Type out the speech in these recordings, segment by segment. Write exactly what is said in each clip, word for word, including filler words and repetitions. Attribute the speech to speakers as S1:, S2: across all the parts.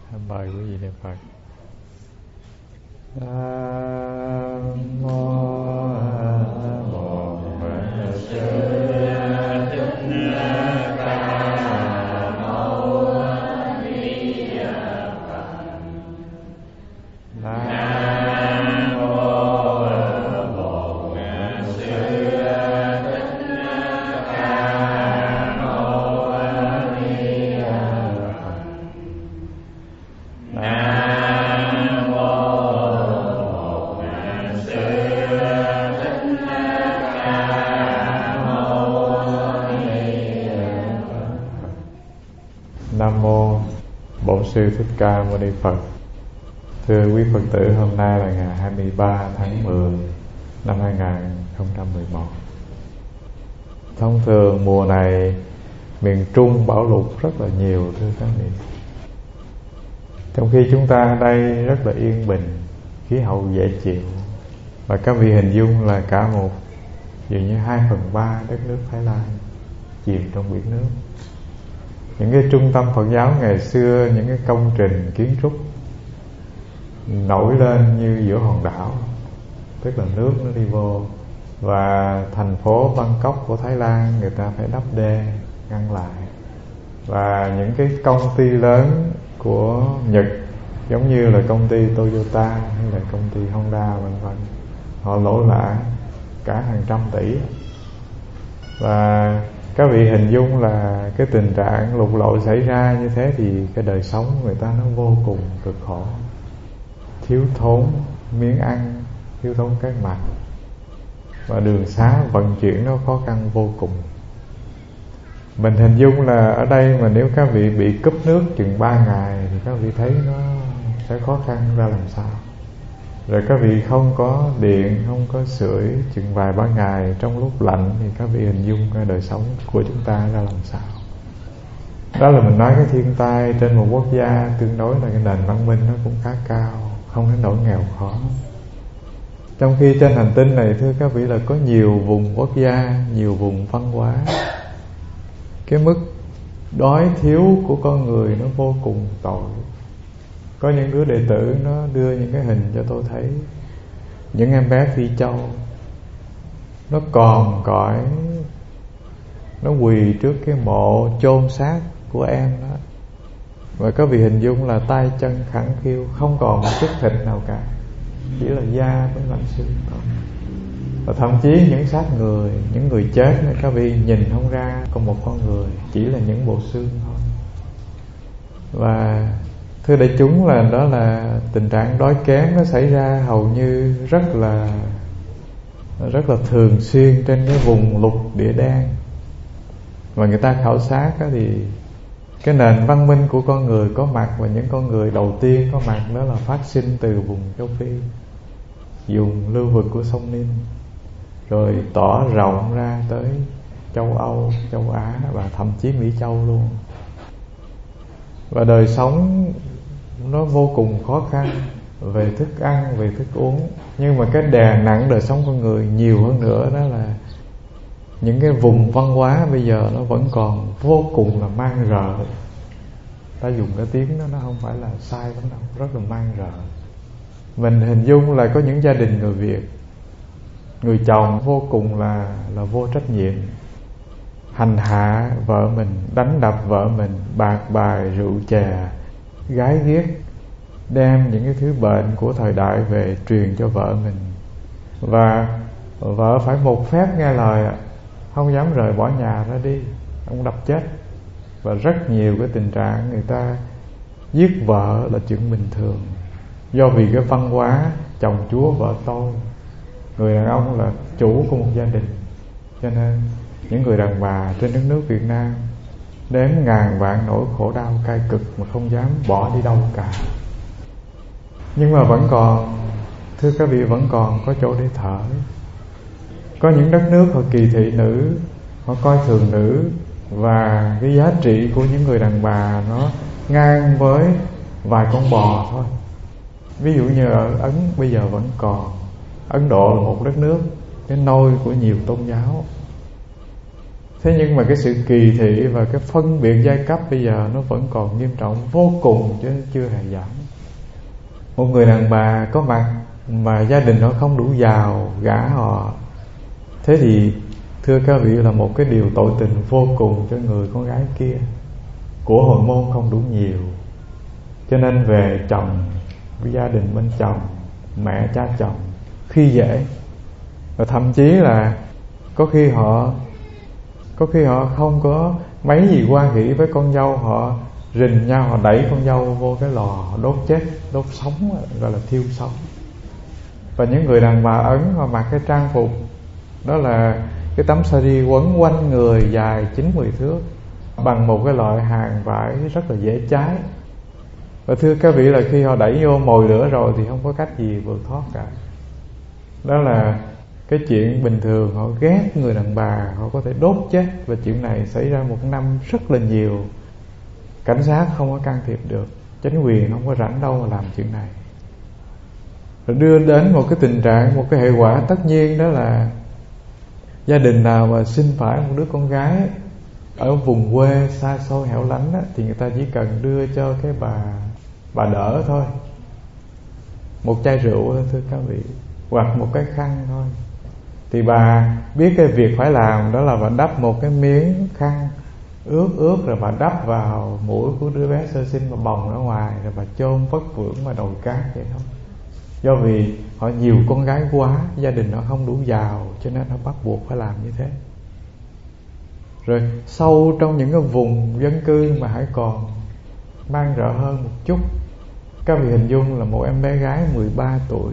S1: Mời quý vị niệm Phật. Nam mô Bổn Sư Thích Ca Mâu Ni Phật. Nam mô Bổn Sư Thích Ca Mâu Ni Phật. Nam mô Bổn Sư Thích Ca Mâu Ni Phật. Nam mô Bổn Sư Thích Ca Mâu Ni Phật. Thưa quý Phật tử, hôm nay là ngày hai mươi ba tháng mười năm hai nghìn không trăm mười một. Thông thường mùa này miền Trung bão lụt rất là nhiều, thưa các vị. Trong khi chúng ta ở đây rất là yên bình, khí hậu dễ chịu, và các vị hình dung là cả một dường như hai phần ba đất nước Thái Lan chìm trong biển nước. Những cái trung tâm Phật giáo ngày xưa, những cái công trình kiến trúc nổi lên như giữa hòn đảo, tức là nước nó đi vô. Và thành phố Bangkok của Thái Lan người ta phải đắp đê ngăn lại. Và những cái công ty lớn của Nhật, giống như là công ty Toyota hay là công ty Honda vân vân, họ lỗ lã cả hàng trăm tỷ. Và các vị hình dung là cái tình trạng lụt lội xảy ra như thế thì cái đời sống người ta nó vô cùng cực khổ, thiếu thốn miếng ăn, thiếu thốn cái mặc, và đường xá vận chuyển nó khó khăn vô cùng. Mình hình dung là ở đây mà nếu các vị bị cúp nước chừng ba ngày thì các vị thấy nó sẽ khó khăn ra làm sao. Rồi các vị không có điện, không có sưởi chừng vài ba ngày trong lúc lạnh thì các vị hình dung cái đời sống của chúng ta ra làm sao. Đó là mình nói cái thiên tai trên một quốc gia tương đối là cái nền văn minh nó cũng khá cao, không đến nỗi nghèo khó. Trong khi trên hành tinh này, thưa các vị, là có nhiều vùng quốc gia, nhiều vùng văn hóa, cái mức đói thiếu của con người nó vô cùng tội. Có những đứa đệ tử nó đưa những cái hình cho tôi thấy, những em bé Phi Châu nó còn cõi, nó quỳ trước cái mộ chôn xác của em đó. Và các vị hình dung là tay chân khẳng khiu, không còn một chút thịt nào cả, chỉ là da với lạnh xương thôi. Và thậm chí những xác người, những người chết này, các vị nhìn không ra còn một con người, chỉ là những bộ xương thôi. Và thưa đại chúng, là đó là tình trạng đói kém nó xảy ra hầu như rất là rất là thường xuyên trên cái vùng lục địa đen. Và người ta khảo sát thì cái nền văn minh của con người có mặt, và những con người đầu tiên có mặt đó là phát sinh từ vùng châu Phi, vùng lưu vực của sông Nin, rồi tỏ rộng ra tới châu Âu, châu Á và thậm chí Mỹ Châu luôn. Và đời sống nó vô cùng khó khăn về thức ăn, về thức uống. Nhưng mà cái đè nặng đời sống con người nhiều hơn nữa đó là những cái vùng văn hóa bây giờ nó vẫn còn vô cùng là mang rợ. Ta dùng cái tiếng đó nó không phải là sai lắm đâu, rất là mang rợ. Mình hình dung là có những gia đình người Việt, người chồng vô cùng là là vô trách nhiệm, hành hạ vợ mình, đánh đập vợ mình, bạc bài rượu chè, gái ghiếc, đem những cái thứ bệnh của thời đại về truyền cho vợ mình. Và vợ phải một phép nghe lời, không dám rời bỏ nhà ra đi, ông đập chết. Và rất nhiều cái tình trạng người ta giết vợ là chuyện bình thường, do vì cái văn hóa chồng chúa vợ tôi, người đàn ông là chủ của một gia đình. Cho nên những người đàn bà trên đất nước Việt Nam đếm ngàn vạn nỗi khổ đau cay cực mà không dám bỏ đi đâu cả. Nhưng mà vẫn còn, thưa các vị, vẫn còn có chỗ để thở. Có những đất nước họ kỳ thị nữ, họ coi thường nữ, và cái giá trị của những người đàn bà nó ngang với vài con bò thôi. Ví dụ như ở Ấn bây giờ vẫn còn. Ấn Độ là một đất nước cái nôi của nhiều tôn giáo. Thế nhưng mà cái sự kỳ thị và cái phân biệt giai cấp bây giờ nó vẫn còn nghiêm trọng vô cùng, chứ chưa hề giảm. Một người đàn bà có mặt mà gia đình họ không đủ giàu gả họ, thế thì thưa các vị là một cái điều tội tình vô cùng cho người con gái kia. Của hồi môn không đủ nhiều, cho nên về chồng, với gia đình bên chồng, mẹ cha chồng khi dễ. Và thậm chí là có khi họ Có khi họ không có mấy gì quan hỷ với con dâu, họ rình nhau, họ đẩy con dâu vô cái lò, họ đốt chết, đốt sống, gọi là thiêu sống. Và những người đàn bà Ấn họ mặc cái trang phục đó là cái tấm sari quấn quanh người dài chín mười thước, bằng một cái loại hàng vải rất là dễ cháy. Và thưa các vị là khi họ đẩy vô mồi lửa rồi thì không có cách gì vượt thoát cả. Đó là cái chuyện bình thường, họ ghét người đàn bà, họ có thể đốt chết. Và chuyện này xảy ra một năm rất là nhiều. Cảnh sát không có can thiệp được, chính quyền không có rảnh đâu mà làm chuyện này. Rồi đưa đến một cái tình trạng, một cái hệ quả tất nhiên, đó là gia đình nào mà sinh phải một đứa con gái ở vùng quê xa xôi hẻo lánh á, thì người ta chỉ cần đưa cho cái bà bà đỡ thôi, một chai rượu thôi thưa các vị, hoặc một cái khăn thôi. Thì bà biết cái việc phải làm đó là bà đắp một cái miếng khăn ướt ướt rồi bà đắp vào mũi của đứa bé sơ sinh mà bồng ra ngoài, rồi bà chôn vất vưởng mà đồi cát vậy thôi. Do vì họ nhiều con gái quá, gia đình họ không đủ giàu, cho nên họ bắt buộc phải làm như thế. Rồi sâu trong những cái vùng dân cư mà hãy còn mang rợ hơn một chút, các vị hình dung là một em bé gái mười ba tuổi,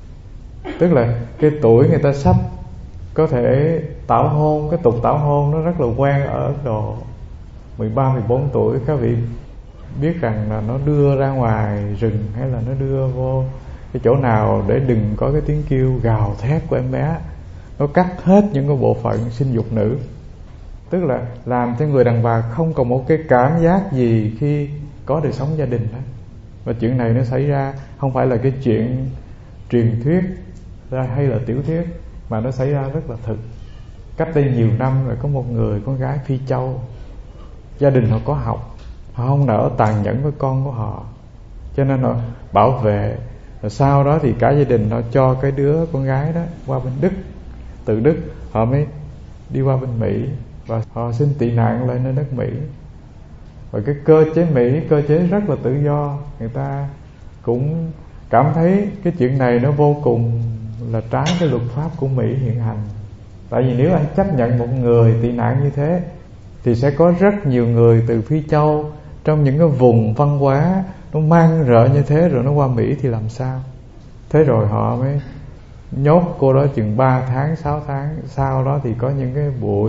S1: tức là cái tuổi người ta sắp có thể tảo hôn. Cái tục tảo hôn nó rất là quen ở Ấn Độ. Mười ba, mười bốn tuổi các vị biết rằng là nó đưa ra ngoài rừng, hay là nó đưa vô cái chỗ nào để đừng có cái tiếng kêu gào thét của em bé. Nó cắt hết những cái bộ phận sinh dục nữ, tức là làm cho người đàn bà không còn một cái cảm giác gì khi có đời sống gia đình đó. Và chuyện này nó xảy ra không phải là cái chuyện truyền thuyết hay là tiểu thuyết, mà nó xảy ra rất là thực. Cách đây nhiều năm rồi, có một người con gái Phi Châu, gia đình họ có học, họ không nỡ tàn nhẫn với con của họ, cho nên họ bảo vệ. Rồi sau đó thì cả gia đình họ cho cái đứa con gái đó qua bên Đức. Từ Đức họ mới đi qua bên Mỹ, và họ xin tị nạn lên nơi đất Mỹ. Và cái cơ chế Mỹ, cơ chế rất là tự do, người ta cũng cảm thấy cái chuyện này nó vô cùng là trái cái luật pháp của Mỹ hiện hành. Tại vì nếu anh chấp nhận một người tị nạn như thế, thì sẽ có rất nhiều người từ Phi Châu, trong những cái vùng văn hóa nó mang rợ như thế, rồi nó qua Mỹ thì làm sao? Thế rồi họ mới nhốt cô đó chừng ba tháng, sáu tháng. Sau đó thì có những cái buổi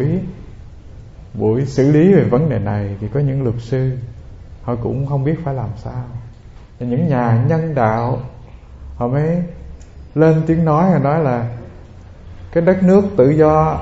S1: buổi xử lý về vấn đề này, thì có những luật sư họ cũng không biết phải làm sao. Và những nhà nhân đạo họ mới lên tiếng nói, và nói là cái đất nước tự do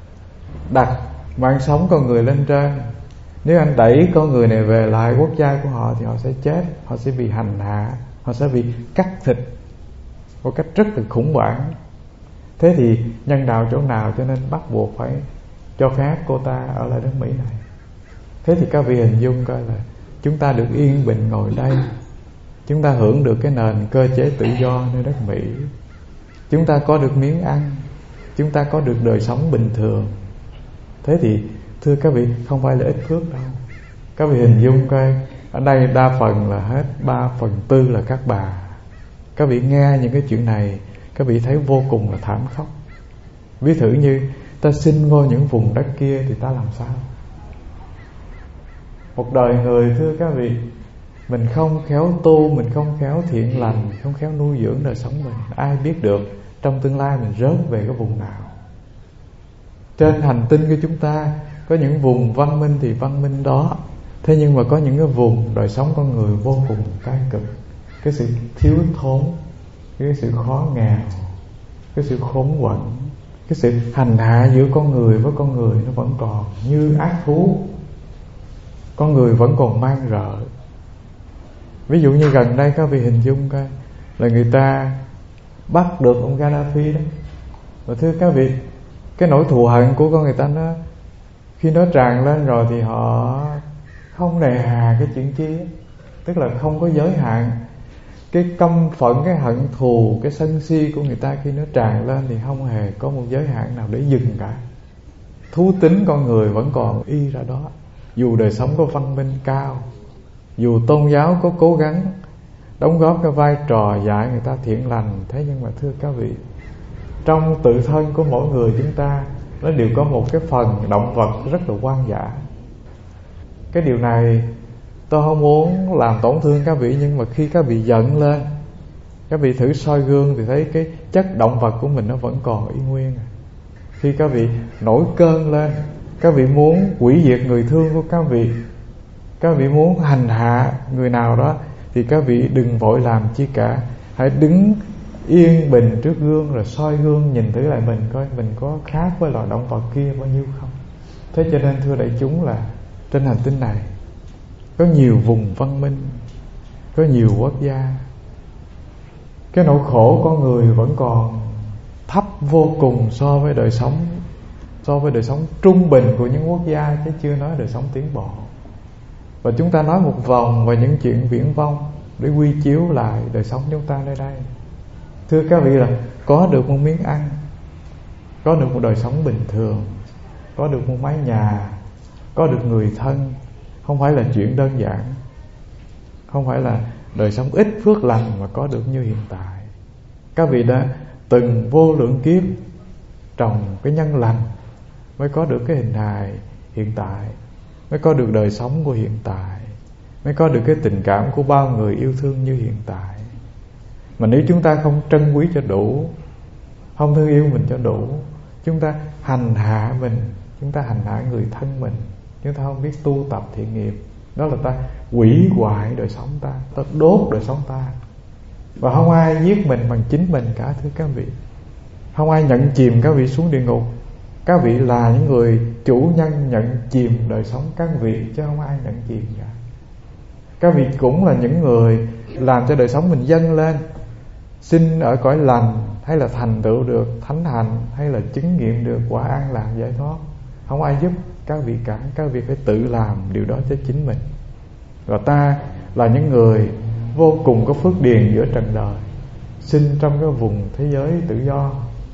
S1: đặt mạng sống con người lên trên. Nếu anh đẩy con người này về lại quốc gia của họ thì họ sẽ chết, họ sẽ bị hành hạ, họ sẽ bị cắt thịt một cách rất là khủng hoảng. Thế thì nhân đạo chỗ nào, cho nên bắt buộc phải cho phép cô ta ở lại nước Mỹ này. Thế thì các vị hình dung coi là chúng ta được yên bình ngồi đây, chúng ta hưởng được cái nền cơ chế tự do nơi đất Mỹ, chúng ta có được miếng ăn, chúng ta có được đời sống bình thường. Thế thì thưa các vị, không phải là ít phước đâu. Các vị hình dung coi, ở đây đa phần là hết ba phần tư là các bà. Các vị nghe những cái chuyện này, các vị thấy vô cùng là thảm khốc. Ví thử như ta sinh vô những vùng đất kia thì ta làm sao? Một đời người thưa các vị, mình không khéo tu, mình không khéo thiện lành, không khéo nuôi dưỡng đời sống mình, ai biết được trong tương lai mình rớt về cái vùng nào. Trên hành tinh của chúng ta có những vùng văn minh thì văn minh đó, thế nhưng mà có những cái vùng đời sống con người vô cùng cay cực. Cái sự thiếu thốn, cái sự khó nghèo, cái sự khốn quẫn, cái sự hành hạ giữa con người với con người nó vẫn còn như ác thú. Con người vẫn còn mang rợ. Ví dụ như gần đây các vị hình dung coi, là người ta bắt được ông Gaddafi đó. Và thưa các vị, cái nỗi thù hận của con người ta nó Khi nó tràn lên rồi thì họ không nề hà cái chuyện chi, tức là không có giới hạn. Cái căm phẫn, cái hận thù, cái sân si của người ta khi nó tràn lên thì không hề có một giới hạn nào để dừng cả. Thú tính con người vẫn còn y ra đó. Dù đời sống có văn minh cao, dù tôn giáo có cố gắng đóng góp cái vai trò dạy người ta thiện lành, thế nhưng mà thưa các vị, trong tự thân của mỗi người chúng ta nó đều có một cái phần động vật rất là hoang dã. Cái điều này tôi không muốn làm tổn thương các vị, nhưng mà khi các vị giận lên, các vị thử soi gương thì thấy cái chất động vật của mình nó vẫn còn y nguyên. Khi các vị nổi cơn lên, các vị muốn hủy diệt người thương của các vị, các vị muốn hành hạ người nào đó, thì các vị đừng vội làm chi cả. Hãy đứng yên bình trước gương rồi soi gương, nhìn thử lại mình coi mình có khác với loài động vật kia bao nhiêu không. Thế cho nên thưa đại chúng là trên hành tinh này có nhiều vùng văn minh, có nhiều quốc gia, cái nỗi khổ con người vẫn còn thấp vô cùng so với đời sống so với đời sống trung bình của những quốc gia, chứ chưa nói đời sống tiến bộ. Và chúng ta nói một vòng về những chuyện viễn vông để quy chiếu lại đời sống chúng ta nơi đây. Thưa các vị, là có được một miếng ăn, có được một đời sống bình thường, có được một mái nhà, có được người thân, không phải là chuyện đơn giản. Không phải là đời sống ít phước lành mà có được như hiện tại. Các vị đã từng vô lượng kiếp trồng cái nhân lành mới có được cái hình hài hiện tại, mới có được đời sống của hiện tại, mới có được cái tình cảm của bao người yêu thương như hiện tại. Mà nếu chúng ta không trân quý cho đủ, không thương yêu mình cho đủ, chúng ta hành hạ mình, chúng ta hành hạ người thân mình, chúng ta không biết tu tập thiện nghiệp, đó là ta hủy hoại đời sống ta, ta đốt đời sống ta. Và không ai giết mình bằng chính mình cả, thưa các vị. Không ai nhận chìm các vị xuống địa ngục. Các vị là những người chủ nhân nhận chìm đời sống các vị, chứ không ai nhận chìm cả. Các vị cũng là những người làm cho đời sống mình dâng lên, sinh ở cõi lành, hay là thành tựu được thánh hạnh, hay là chứng nghiệm được quả an lạc giải thoát. Không ai giúp các vị cả. Các vị phải tự làm điều đó cho chính mình. Và ta là những người vô cùng có phước điền giữa trần đời, sinh trong cái vùng thế giới tự do,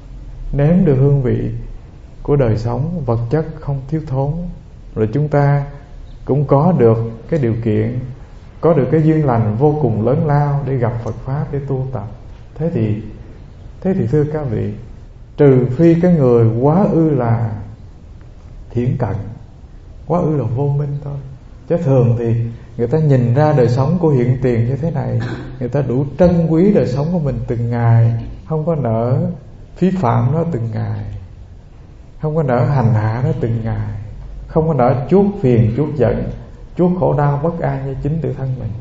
S1: nếm được hương vị của đời sống vật chất không thiếu thốn. Rồi chúng ta cũng có được cái điều kiện, có được cái duyên lành vô cùng lớn lao để gặp Phật Pháp, để tu tập. Thế thì Thế thì thưa các vị, trừ phi cái người quá ư là thiển cận, quá ư là vô minh thôi. Chứ thường thì người ta nhìn ra đời sống của hiện tiền như thế này, người ta đủ trân quý đời sống của mình từng ngày, không có nỡ phí phạm nó từng ngày, không có nỡ hành hạ nó từng ngày, không có nỡ chuốc phiền, chuốc giận, chuốc khổ đau bất an cho chính tự thân mình.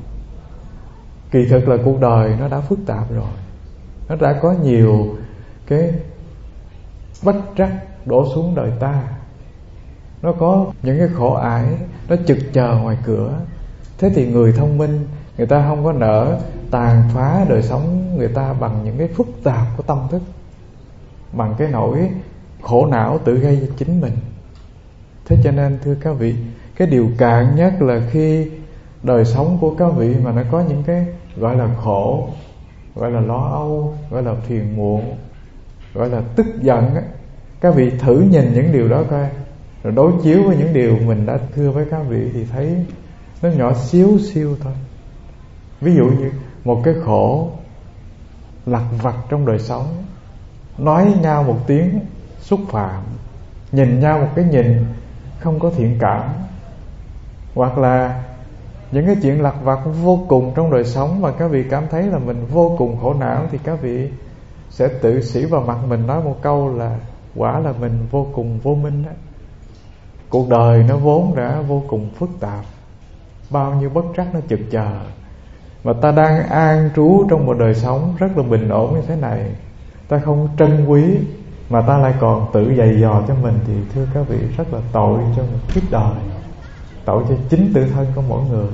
S1: Kỳ thực là cuộc đời nó đã phức tạp rồi, nó đã có nhiều cái bất trắc đổ xuống đời ta, nó có những cái khổ ải nó trực chờ ngoài cửa. Thế thì người thông minh, người ta không có nỡ tàn phá đời sống người ta bằng những cái phức tạp của tâm thức, bằng cái nỗi khổ não tự gây cho chính mình. Thế cho nên thưa các vị, cái điều cạn nhất là khi đời sống của các vị mà nó có những cái gọi là khổ, gọi là lo âu, gọi là phiền muộn, gọi là tức giận á, các vị thử nhìn những điều đó coi, rồi đối chiếu với những điều mình đã thưa với các vị thì thấy nó nhỏ xíu xiu thôi. Ví dụ như một cái khổ lặt vặt trong đời sống, nói nhau một tiếng xúc phạm, nhìn nhau một cái nhìn không có thiện cảm, hoặc là những cái chuyện lặt vặt vô cùng trong đời sống mà các vị cảm thấy là mình vô cùng khổ não, thì các vị sẽ tự sĩ vào mặt mình nói một câu là quả là mình vô cùng vô minh đó. Cuộc đời nó vốn đã vô cùng phức tạp, bao nhiêu bất trắc nó trực chờ, mà ta đang an trú trong một đời sống rất là bình ổn như thế này, ta không trân quý mà ta lại còn tự dày dò cho mình, thì thưa các vị rất là tội cho một kiếp đời, tội cho chính tự thân của mỗi người.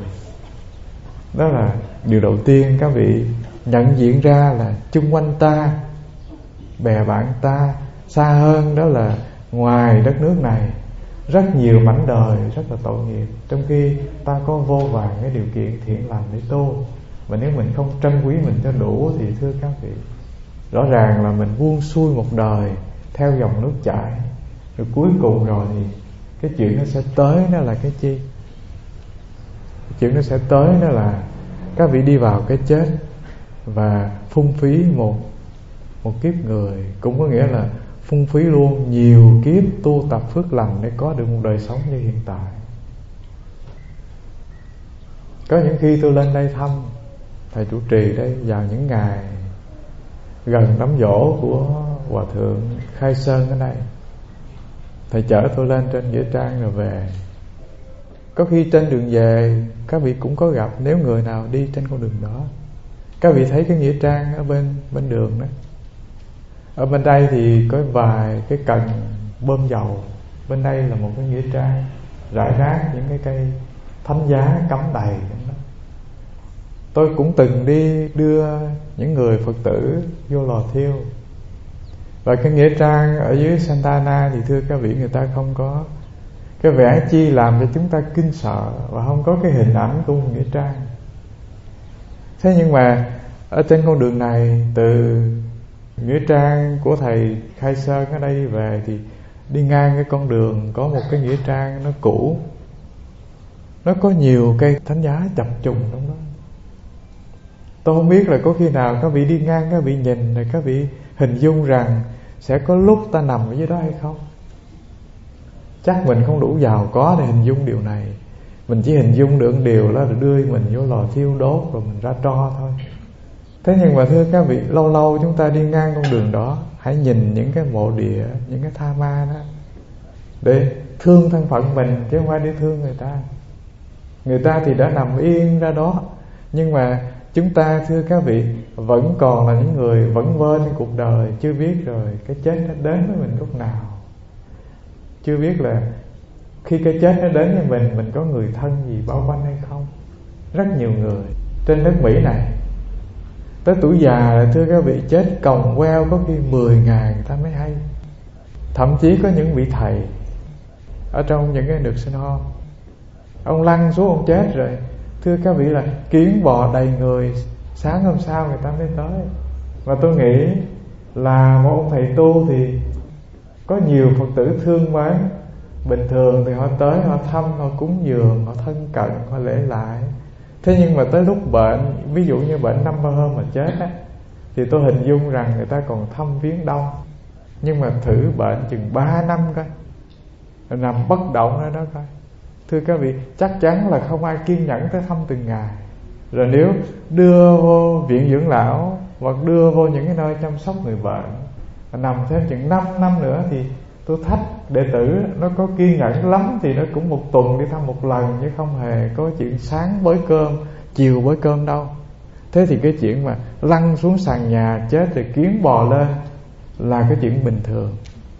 S1: Đó là điều đầu tiên các vị nhận diện ra, là chung quanh ta, bè bạn ta, xa hơn đó là ngoài đất nước này, rất nhiều mảnh đời rất là tội nghiệp, trong khi ta có vô vàn cái điều kiện thiện lành để tu. Mà nếu mình không trân quý mình cho đủ thì thưa các vị, rõ ràng là mình buông xuôi một đời theo dòng nước chảy, rồi cuối cùng rồi thì cái chuyện nó sẽ tới, nó là cái chi? Cái chuyện nó sẽ tới nó là các vị đi vào cái chết và phung phí một một kiếp người, cũng có nghĩa là phung phí luôn nhiều kiếp tu tập phước lành để có được một đời sống như hiện tại. Có những khi tôi lên đây thăm thầy trụ trì đây vào những ngày gần đám giỗ của Hòa Thượng Khai Sơn ở đây, thầy chở tôi lên trên nghĩa trang rồi về. Có khi trên đường về các vị cũng có gặp, nếu người nào đi trên con đường đó, các vị thấy cái nghĩa trang ở bên bên đường đó. Ở bên đây thì có vài cái cần bơm dầu, bên đây là một cái nghĩa trang rải rác những cái cây thánh giá cắm đầy đó. Tôi cũng từng đi đưa những người Phật tử vô lò thiêu. Và cái nghĩa trang ở dưới Santa Ana thì thưa các vị, người ta không có cái vẽ chi làm cho chúng ta kinh sợ, và không có cái hình ảnh của một nghĩa trang. Thế nhưng mà ở trên con đường này, từ nghĩa trang của thầy Khai Sơn ở đây đi về, thì đi ngang cái con đường có một cái nghĩa trang nó cũ, nó có nhiều cây thánh giá chập trùng trong đó. Tôi không biết là có khi nào các vị đi ngang, các vị nhìn rồi các vị hình dung rằng sẽ có lúc ta nằm ở dưới đó hay không? Chắc mình không đủ giàu có để hình dung điều này. Mình chỉ hình dung được điều đó là đưa mình vô lò thiêu đốt rồi mình ra tro thôi. Thế nhưng mà thưa các vị, lâu lâu chúng ta đi ngang con đường đó, hãy nhìn những cái mộ địa, những cái tha ma đó, để thương thân phận mình chứ không phải để thương người ta. Người ta thì đã nằm yên ra đó, nhưng mà chúng ta thưa các vị vẫn còn là những người vẫn vơ trên cuộc đời, chưa biết rồi cái chết nó đến với mình lúc nào, chưa biết là khi cái chết nó đến với mình, mình có người thân gì bao quanh hay không. Rất nhiều người trên đất Mỹ này tới tuổi già là thưa các vị chết còng queo, có khi mười ngày người ta mới hay. Thậm chí có những vị thầy ở trong những cái được sinh home, ông lăn xuống ông chết rồi, thưa các vị là kiến bò đầy người, sáng hôm sau người ta mới tới. Và tôi nghĩ là một ông thầy tu thì có nhiều Phật tử thương mến. Bình thường thì họ tới, họ thăm, họ cúng dường, họ thân cận, họ lễ lại. Thế nhưng mà tới lúc bệnh, ví dụ như bệnh năm ba hôm mà chết á, thì tôi hình dung rằng người ta còn thăm viếng đông. Nhưng mà thử bệnh chừng ba năm coi, nằm bất động ở đó coi, thưa các vị, chắc chắn là không ai kiên nhẫn tới thăm từng ngày. Rồi nếu đưa vô viện dưỡng lão hoặc đưa vô những cái nơi chăm sóc người bệnh, nằm thêm chừng năm năm nữa, thì tôi thách đệ tử nó có kiên nhẫn lắm thì nó cũng một tuần đi thăm một lần, chứ không hề có chuyện sáng bới cơm, chiều bới cơm đâu. Thế thì cái chuyện mà lăn xuống sàn nhà chết rồi kiến bò lên là cái chuyện bình thường.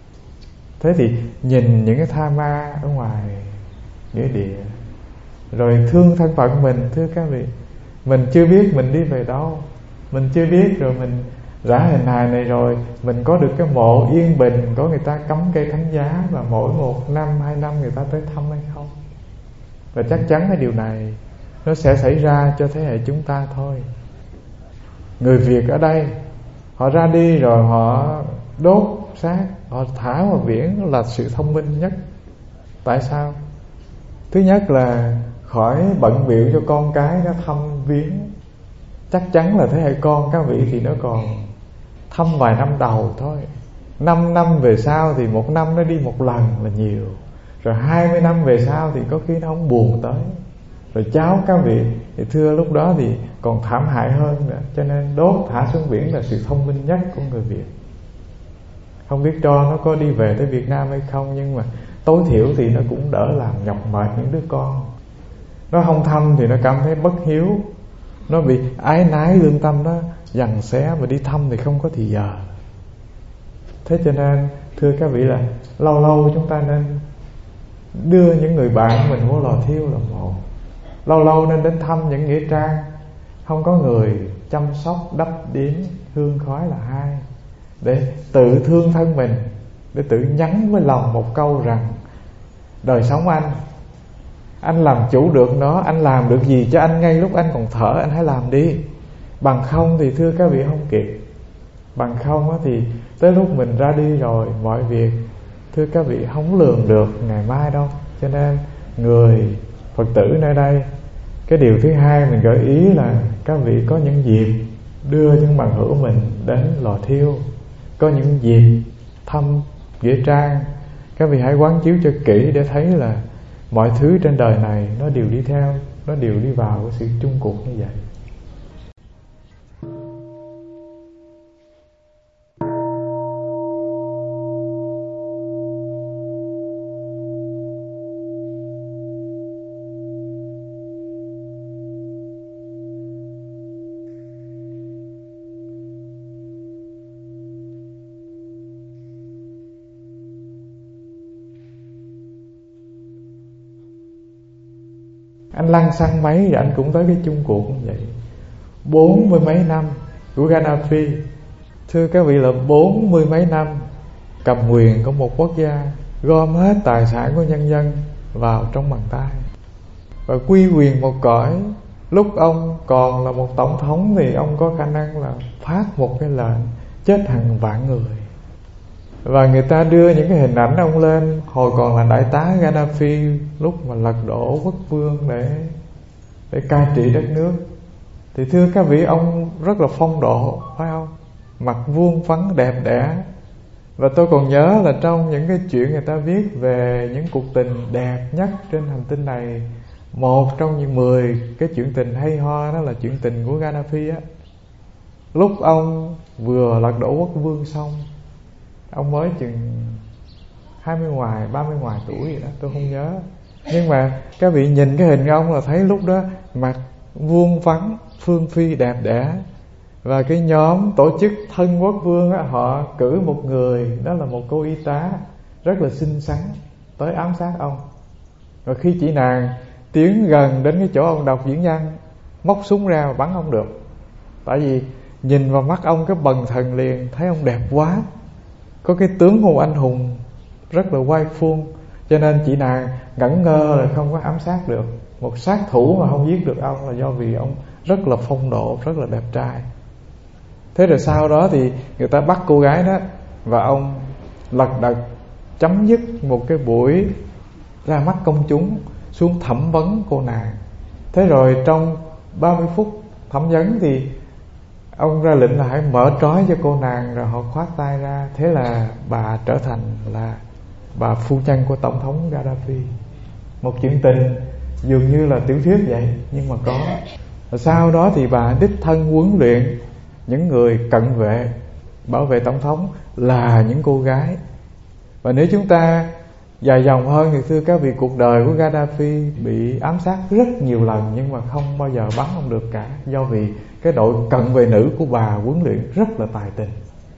S1: Thế thì nhìn những cái tha ma ở ngoài nghĩa địa, rồi thương thân phận mình, thưa các vị, mình chưa biết mình đi về đâu, mình chưa biết rồi mình rã hình hài này rồi mình có được cái mộ yên bình, có người ta cắm cây thánh giá và mỗi một năm hai năm người ta tới thăm hay không. Và chắc chắn cái điều này nó sẽ xảy ra cho thế hệ chúng ta thôi. Người Việt ở đây họ ra đi rồi họ đốt xác, họ thả vào biển là sự thông minh nhất. Tại sao? Thứ nhất là khỏi bận bịu cho con cái nó thăm viếng. Chắc chắn là thế hệ con các vị thì nó còn thăm vài năm đầu thôi. Năm năm về sau thì một năm nó đi một lần là nhiều. Rồi hai mươi năm về sau thì có khi nó không buồn tới. Rồi cháu các vị thì thưa lúc đó thì còn thảm hại hơn nữa. Cho nên đốt thả xuống biển là sự thông minh nhất của người Việt. Không biết cho nó có đi về tới Việt Nam hay không, nhưng mà tối thiểu thì nó cũng đỡ làm nhọc mệt những đứa con. Nó không thăm thì nó cảm thấy bất hiếu, nó bị ái nái lương tâm, nó giằng xé, mà đi thăm thì không có thì giờ. Thế cho nên thưa các vị là lâu lâu chúng ta nên đưa những người bạn của mình vô lò thiêu là một. Lâu lâu nên đến thăm những nghĩa trang không có người chăm sóc đắp điếm hương khói là hai. Để tự thương thân mình, để tự nhắn với lòng một câu rằng đời sống anh. Anh làm chủ được nó, anh làm được gì cho anh ngay lúc anh còn thở, anh hãy làm đi. Bằng không thì thưa các vị không kịp. Bằng không thì tới lúc mình ra đi rồi, mọi việc thưa các vị không lường được ngày mai đâu. Cho nên người Phật tử nơi đây, cái điều thứ hai mình gợi ý là các vị có những dịp đưa những bằng hữu mình đến lò thiêu, có những dịp thăm nghĩa trang, các vị hãy quán chiếu cho kỹ để thấy là mọi thứ trên đời này nó đều đi theo, nó đều đi vào cái sự chung cuộc như vậy. Anh lăn xăng mấy thì anh cũng tới cái chung cuộc như vậy. Bốn mươi mấy năm của Gaddafi, thưa các vị, là bốn mươi mấy năm cầm quyền của một quốc gia, gom hết tài sản của nhân dân vào trong bàn tay và quy quyền một cõi. Lúc ông còn là một tổng thống thì ông có khả năng là phát một cái lệnh chết hàng vạn người. Và người ta đưa những cái hình ảnh ông lên hồi còn là đại tá Gaddafi, lúc mà lật đổ quốc vương để để cai trị đất nước. Thì thưa các vị, ông rất là phong độ, phải không? Mặt vuông vắn đẹp đẽ. Và tôi còn nhớ là trong những cái chuyện người ta viết về những cuộc tình đẹp nhất trên hành tinh này, một trong những mười cái chuyện tình hay ho đó là chuyện tình của Gaddafi á. Lúc ông vừa lật đổ quốc vương xong, ông mới chừng hai mươi ngoài, ba mươi ngoài tuổi gì đó, tôi không nhớ. Nhưng mà các vị nhìn cái hình của ông là thấy lúc đó mặt vuông vắn, phương phi đẹp đẽ. Và cái nhóm tổ chức thân quốc vương á, họ cử một người, đó là một cô y tá rất là xinh xắn, tới ám sát ông. Và khi chị nàng tiến gần đến cái chỗ ông đọc diễn văn, móc súng ra và bắn ông được. Tại vì nhìn vào mắt ông cái bần thần liền, thấy ông đẹp quá, có cái tướng một anh hùng rất là oai phong, cho nên chị nàng ngẩn ngơ là không có ám sát được. Một sát thủ mà không giết được ông là do vì ông rất là phong độ, rất là đẹp trai. Thế rồi sau đó thì người ta bắt cô gái đó, và ông lật đật chấm dứt một cái buổi ra mắt công chúng, xuống thẩm vấn cô nàng. Thế rồi trong ba mươi phút thẩm vấn thì ông ra lệnh là hãy mở trói cho cô nàng, rồi họ khoát tay ra. Thế là bà trở thành là bà phu nhân của tổng thống Gaddafi. Một chuyện tình dường như là tiểu thuyết vậy, nhưng mà có. Và sau đó thì bà đích thân huấn luyện những người cận vệ bảo vệ tổng thống là những cô gái. Và nếu chúng ta dài dòng hơn thì thưa các vị, cuộc đời của Gaddafi bị ám sát rất nhiều lần, nhưng mà không bao giờ bắn ông được cả, do vì cái đội cận vệ nữ của bà huấn luyện rất là tài tình.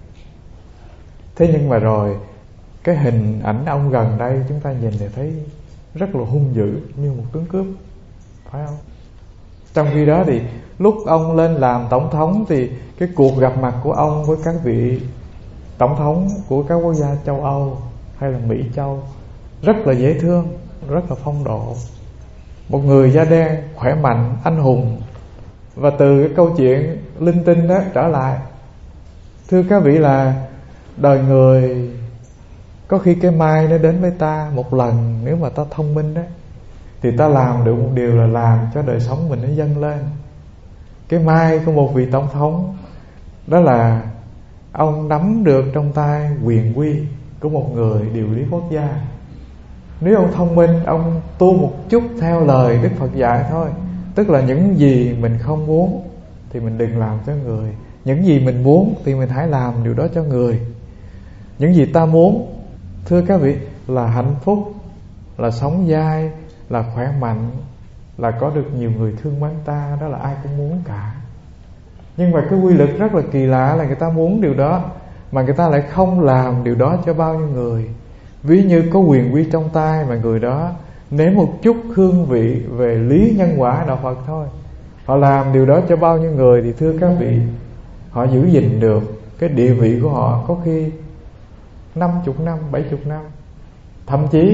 S1: Thế nhưng mà rồi cái hình ảnh ông gần đây chúng ta nhìn thì thấy rất là hung dữ, như một tướng cướp, phải không? Trong khi đó thì lúc ông lên làm tổng thống thì cái cuộc gặp mặt của ông với các vị tổng thống của các quốc gia châu Âu hay là Mỹ Châu rất là dễ thương, rất là phong độ. Một người da đen, khỏe mạnh, anh hùng. Và từ cái câu chuyện linh tinh đó trở lại, thưa các vị, là đời người có khi cái mai nó đến với ta một lần, nếu mà ta thông minh đó, thì ta làm được một điều là làm cho đời sống mình nó dâng lên. Cái mai của một vị tổng thống đó là ông nắm được trong tay quyền quy của một người điều lý quốc gia. Nếu ông thông minh, ông tu một chút theo lời Đức Phật dạy thôi. Tức là những gì mình không muốn thì mình đừng làm cho người, những gì mình muốn thì mình hãy làm điều đó cho người. Những gì ta muốn, thưa các vị, là hạnh phúc, là sống dai, là khỏe mạnh, là có được nhiều người thương mến ta, đó là ai cũng muốn cả. Nhưng mà cái quy luật rất là kỳ lạ là người ta muốn điều đó mà người ta lại không làm điều đó cho bao nhiêu người. Ví như có quyền quy trong tay mà người đó nếm một chút hương vị về lý nhân quả đạo Phật thôi, họ làm điều đó cho bao nhiêu người thì thưa các vị, họ giữ gìn được cái địa vị của họ có khi năm chục năm, bảy chục năm. Thậm chí họ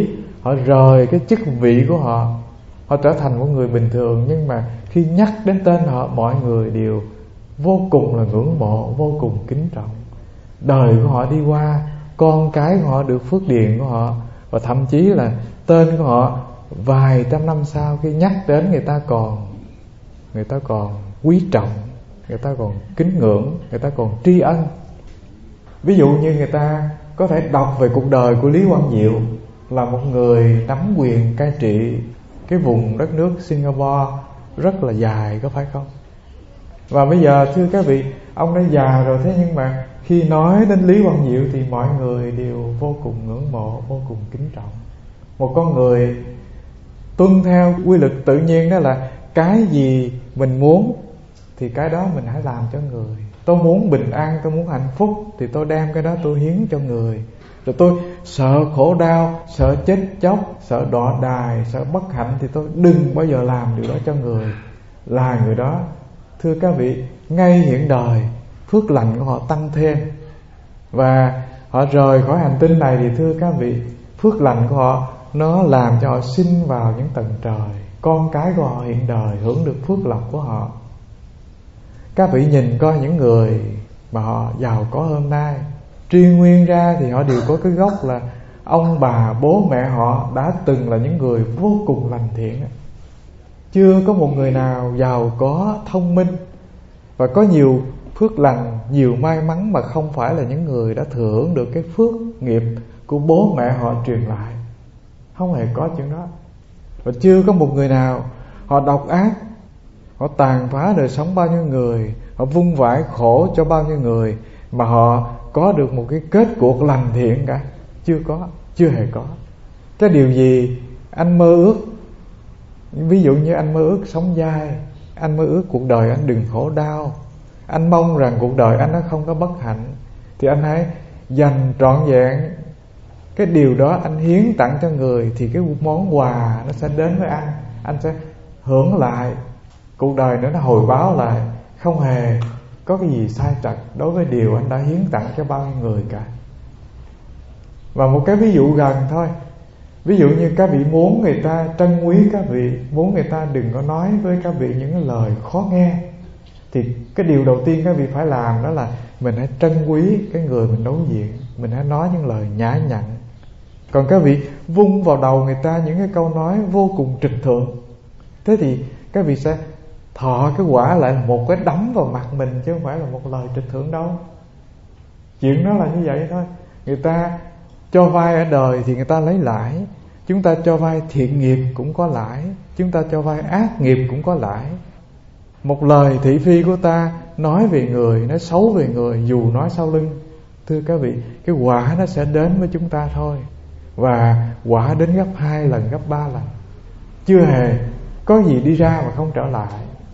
S1: họ rời cái chức vị của họ, họ trở thành một người bình thường. Nhưng mà khi nhắc đến tên họ, mọi người đều vô cùng là ngưỡng mộ, vô cùng kính trọng. Đời của họ đi qua, con cái của họ được phước điền của họ, và thậm chí là tên của họ vài trăm năm sau khi nhắc đến, người ta còn người ta còn quý trọng, người ta còn kính ngưỡng, người ta còn tri ân. Ví dụ như người ta có thể đọc về cuộc đời của Lý Quang Diệu, là một người nắm quyền cai trị cái vùng đất nước Singapore rất là dài, có phải không? Và bây giờ thưa các vị, ông đã già rồi, thế nhưng mà khi nói đến Lý Quang Diệu thì mọi người đều vô cùng ngưỡng mộ, vô cùng kính trọng. Một con người tuân theo quy luật tự nhiên, đó là cái gì mình muốn thì cái đó mình hãy làm cho người. Tôi muốn bình an, tôi muốn hạnh phúc thì tôi đem cái đó tôi hiến cho người. Rồi tôi sợ khổ đau, sợ chết chóc, sợ đọa đài, sợ bất hạnh thì tôi đừng bao giờ làm điều đó cho người. Là người đó, thưa các vị, ngay hiện đời phước lành của họ tăng thêm, và họ rời khỏi hành tinh này thì thưa các vị, phước lành của họ nó làm cho họ sinh vào những tầng trời. Con cái của họ hiện đời hưởng được phước lộc của họ. Các vị nhìn coi những người mà họ giàu có hôm nay, truy nguyên ra thì họ đều có cái gốc là ông bà bố mẹ họ đã từng là những người vô cùng lành thiện. Chưa có một người nào giàu có, thông minh và có nhiều phước lành, nhiều may mắn mà không phải là những người đã thừa hưởng được cái phước nghiệp của bố mẹ họ truyền lại. Không hề có chuyện đó. Và chưa có một người nào họ độc ác, họ tàn phá đời sống bao nhiêu người, họ vung vãi khổ cho bao nhiêu người mà họ có được một cái kết cuộc lành thiện cả. Chưa có, chưa hề có. Cái điều gì anh mơ ước, ví dụ như anh mơ ước sống dai, anh mơ ước cuộc đời anh đừng khổ đau, anh mong rằng cuộc đời anh nó không có bất hạnh, thì anh hãy dành trọn vẹn cái điều đó, anh hiến tặng cho người, thì cái món quà nó sẽ đến với anh. Anh sẽ hưởng lại, cuộc đời nữa nó hồi báo lại, không hề có cái gì sai trật đối với điều anh đã hiến tặng cho bao nhiêu người cả. Và một cái ví dụ gần thôi, ví dụ như các vị muốn người ta trân quý các vị, muốn người ta đừng có nói với các vị những lời khó nghe, thì cái điều đầu tiên các vị phải làm đó là mình hãy trân quý cái người mình đối diện, mình hãy nói những lời nhã nhặn. Còn các vị vung vào đầu người ta những cái câu nói vô cùng trịch thượng, thế thì các vị sẽ thọ cái quả lại một cái đấm vào mặt mình, chứ không phải là một lời trịch thượng đâu. Chuyện đó là như vậy thôi. Người ta cho vay ở đời thì người ta lấy lãi. Chúng ta cho vay thiện nghiệp cũng có lãi, chúng ta cho vay ác nghiệp cũng có lãi. Một lời thị phi của ta nói về người, nói xấu về người, dù nói sau lưng, thưa các vị, cái quả nó sẽ đến với chúng ta thôi. Và quả đến gấp hai lần, gấp ba lần. Chưa hề có gì đi ra mà không trở lại.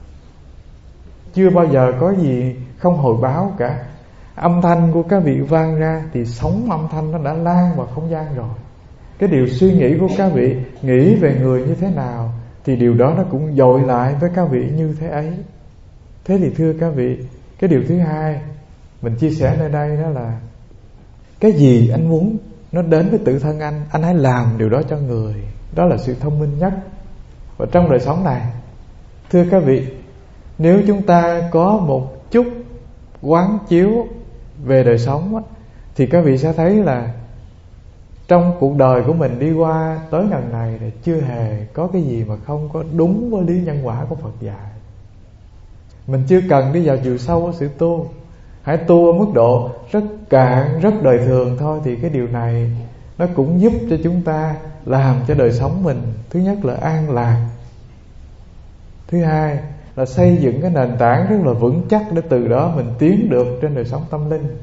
S1: Chưa bao giờ có gì không hồi báo cả. Âm thanh của các vị vang ra thì sóng âm thanh nó đã lan vào không gian rồi. Cái điều suy nghĩ của các vị nghĩ về người như thế nào thì điều đó nó cũng dội lại với các vị như thế ấy. Thế thì thưa các vị, cái điều thứ hai mình chia sẻ nơi đây đó là cái gì anh muốn nó đến với tự thân anh, anh hãy làm điều đó cho người. Đó là sự thông minh nhất. Và trong đời sống này, thưa các vị, nếu chúng ta có một chút quán chiếu về đời sống thì các vị sẽ thấy là trong cuộc đời của mình đi qua tới gần này thì chưa hề có cái gì mà không có đúng với lý nhân quả của Phật dạy. Mình chưa cần đi vào chiều sâu của sự tu, hãy tu ở mức độ rất cạn, rất đời thường thôi, thì cái điều này nó cũng giúp cho chúng ta làm cho đời sống mình, thứ nhất là an lạc, thứ hai là xây dựng cái nền tảng rất là vững chắc để từ đó mình tiến được trên đời sống tâm linh.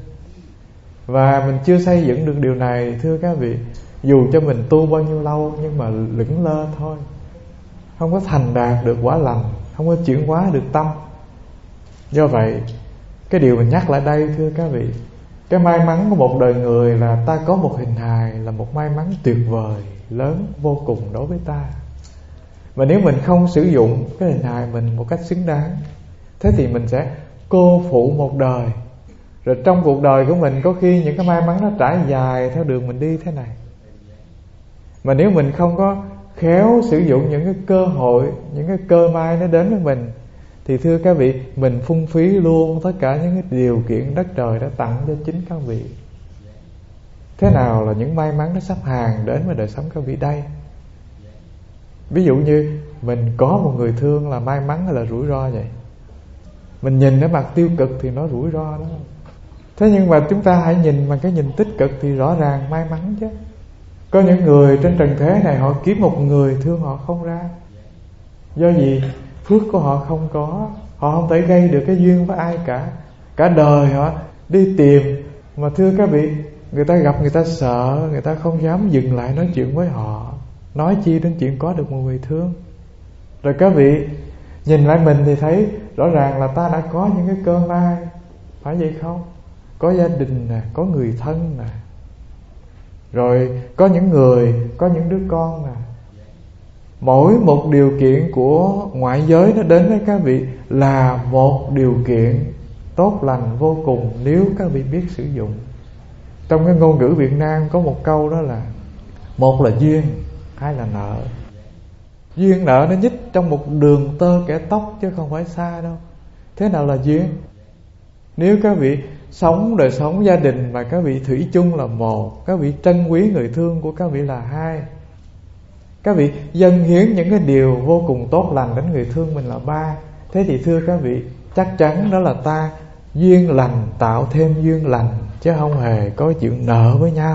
S1: Và mình chưa xây dựng được điều này, thưa các vị, dù cho mình tu bao nhiêu lâu nhưng mà lững lơ thôi, không có thành đạt được quả lành, không có chuyển hóa được tâm. Do vậy, cái điều mình nhắc lại đây, thưa các vị, cái may mắn của một đời người là ta có một hình hài, là một may mắn tuyệt vời, lớn vô cùng đối với ta. Và nếu mình không sử dụng cái hình hài mình một cách xứng đáng, thế thì mình sẽ cô phụ một đời. Rồi trong cuộc đời của mình có khi những cái may mắn nó trải dài theo đường mình đi thế này. Mà nếu mình không có khéo sử dụng những cái cơ hội, những cái cơ may nó đến với mình, thì thưa các vị, mình phung phí luôn tất cả những cái điều kiện đất trời đã tặng cho chính các vị. Thế nào là những may mắn nó sắp hàng đến với đời sống các vị đây? Ví dụ như mình có một người thương là may mắn hay là rủi ro vậy? Mình nhìn ở mặt tiêu cực thì nó rủi ro đó. Thế nhưng mà chúng ta hãy nhìn bằng cái nhìn tích cực thì rõ ràng may mắn chứ. Có những người trên trần thế này họ kiếm một người thương họ không ra. Do gì? Phước của họ không có. Họ không thể gây được cái duyên với ai cả. Cả đời họ đi tìm. Mà thưa các vị, người ta gặp người ta sợ, người ta không dám dừng lại nói chuyện với họ, nói chi đến chuyện có được một người thương. Rồi các vị nhìn lại mình thì thấy rõ ràng là ta đã có những cái cơ may, phải vậy không? Có gia đình nè, có người thân nè, rồi có những người, có những đứa con nè. Mỗi một điều kiện của ngoại giới nó đến với các vị là một điều kiện tốt lành vô cùng nếu các vị biết sử dụng. Trong cái ngôn ngữ Việt Nam có một câu đó là một là duyên, hai là nợ. Duyên nợ nó nhích trong một đường tơ kẻ tóc chứ không phải xa đâu. Thế nào là duyên? Nếu các vị sống đời sống gia đình mà các vị thủy chung là một, các vị trân quý người thương của các vị là hai, các vị dâng hiến những cái điều vô cùng tốt lành đến người thương mình là ba, thế thì thưa các vị, chắc chắn đó là ta duyên lành tạo thêm duyên lành, chứ không hề có chuyện nợ với nhau.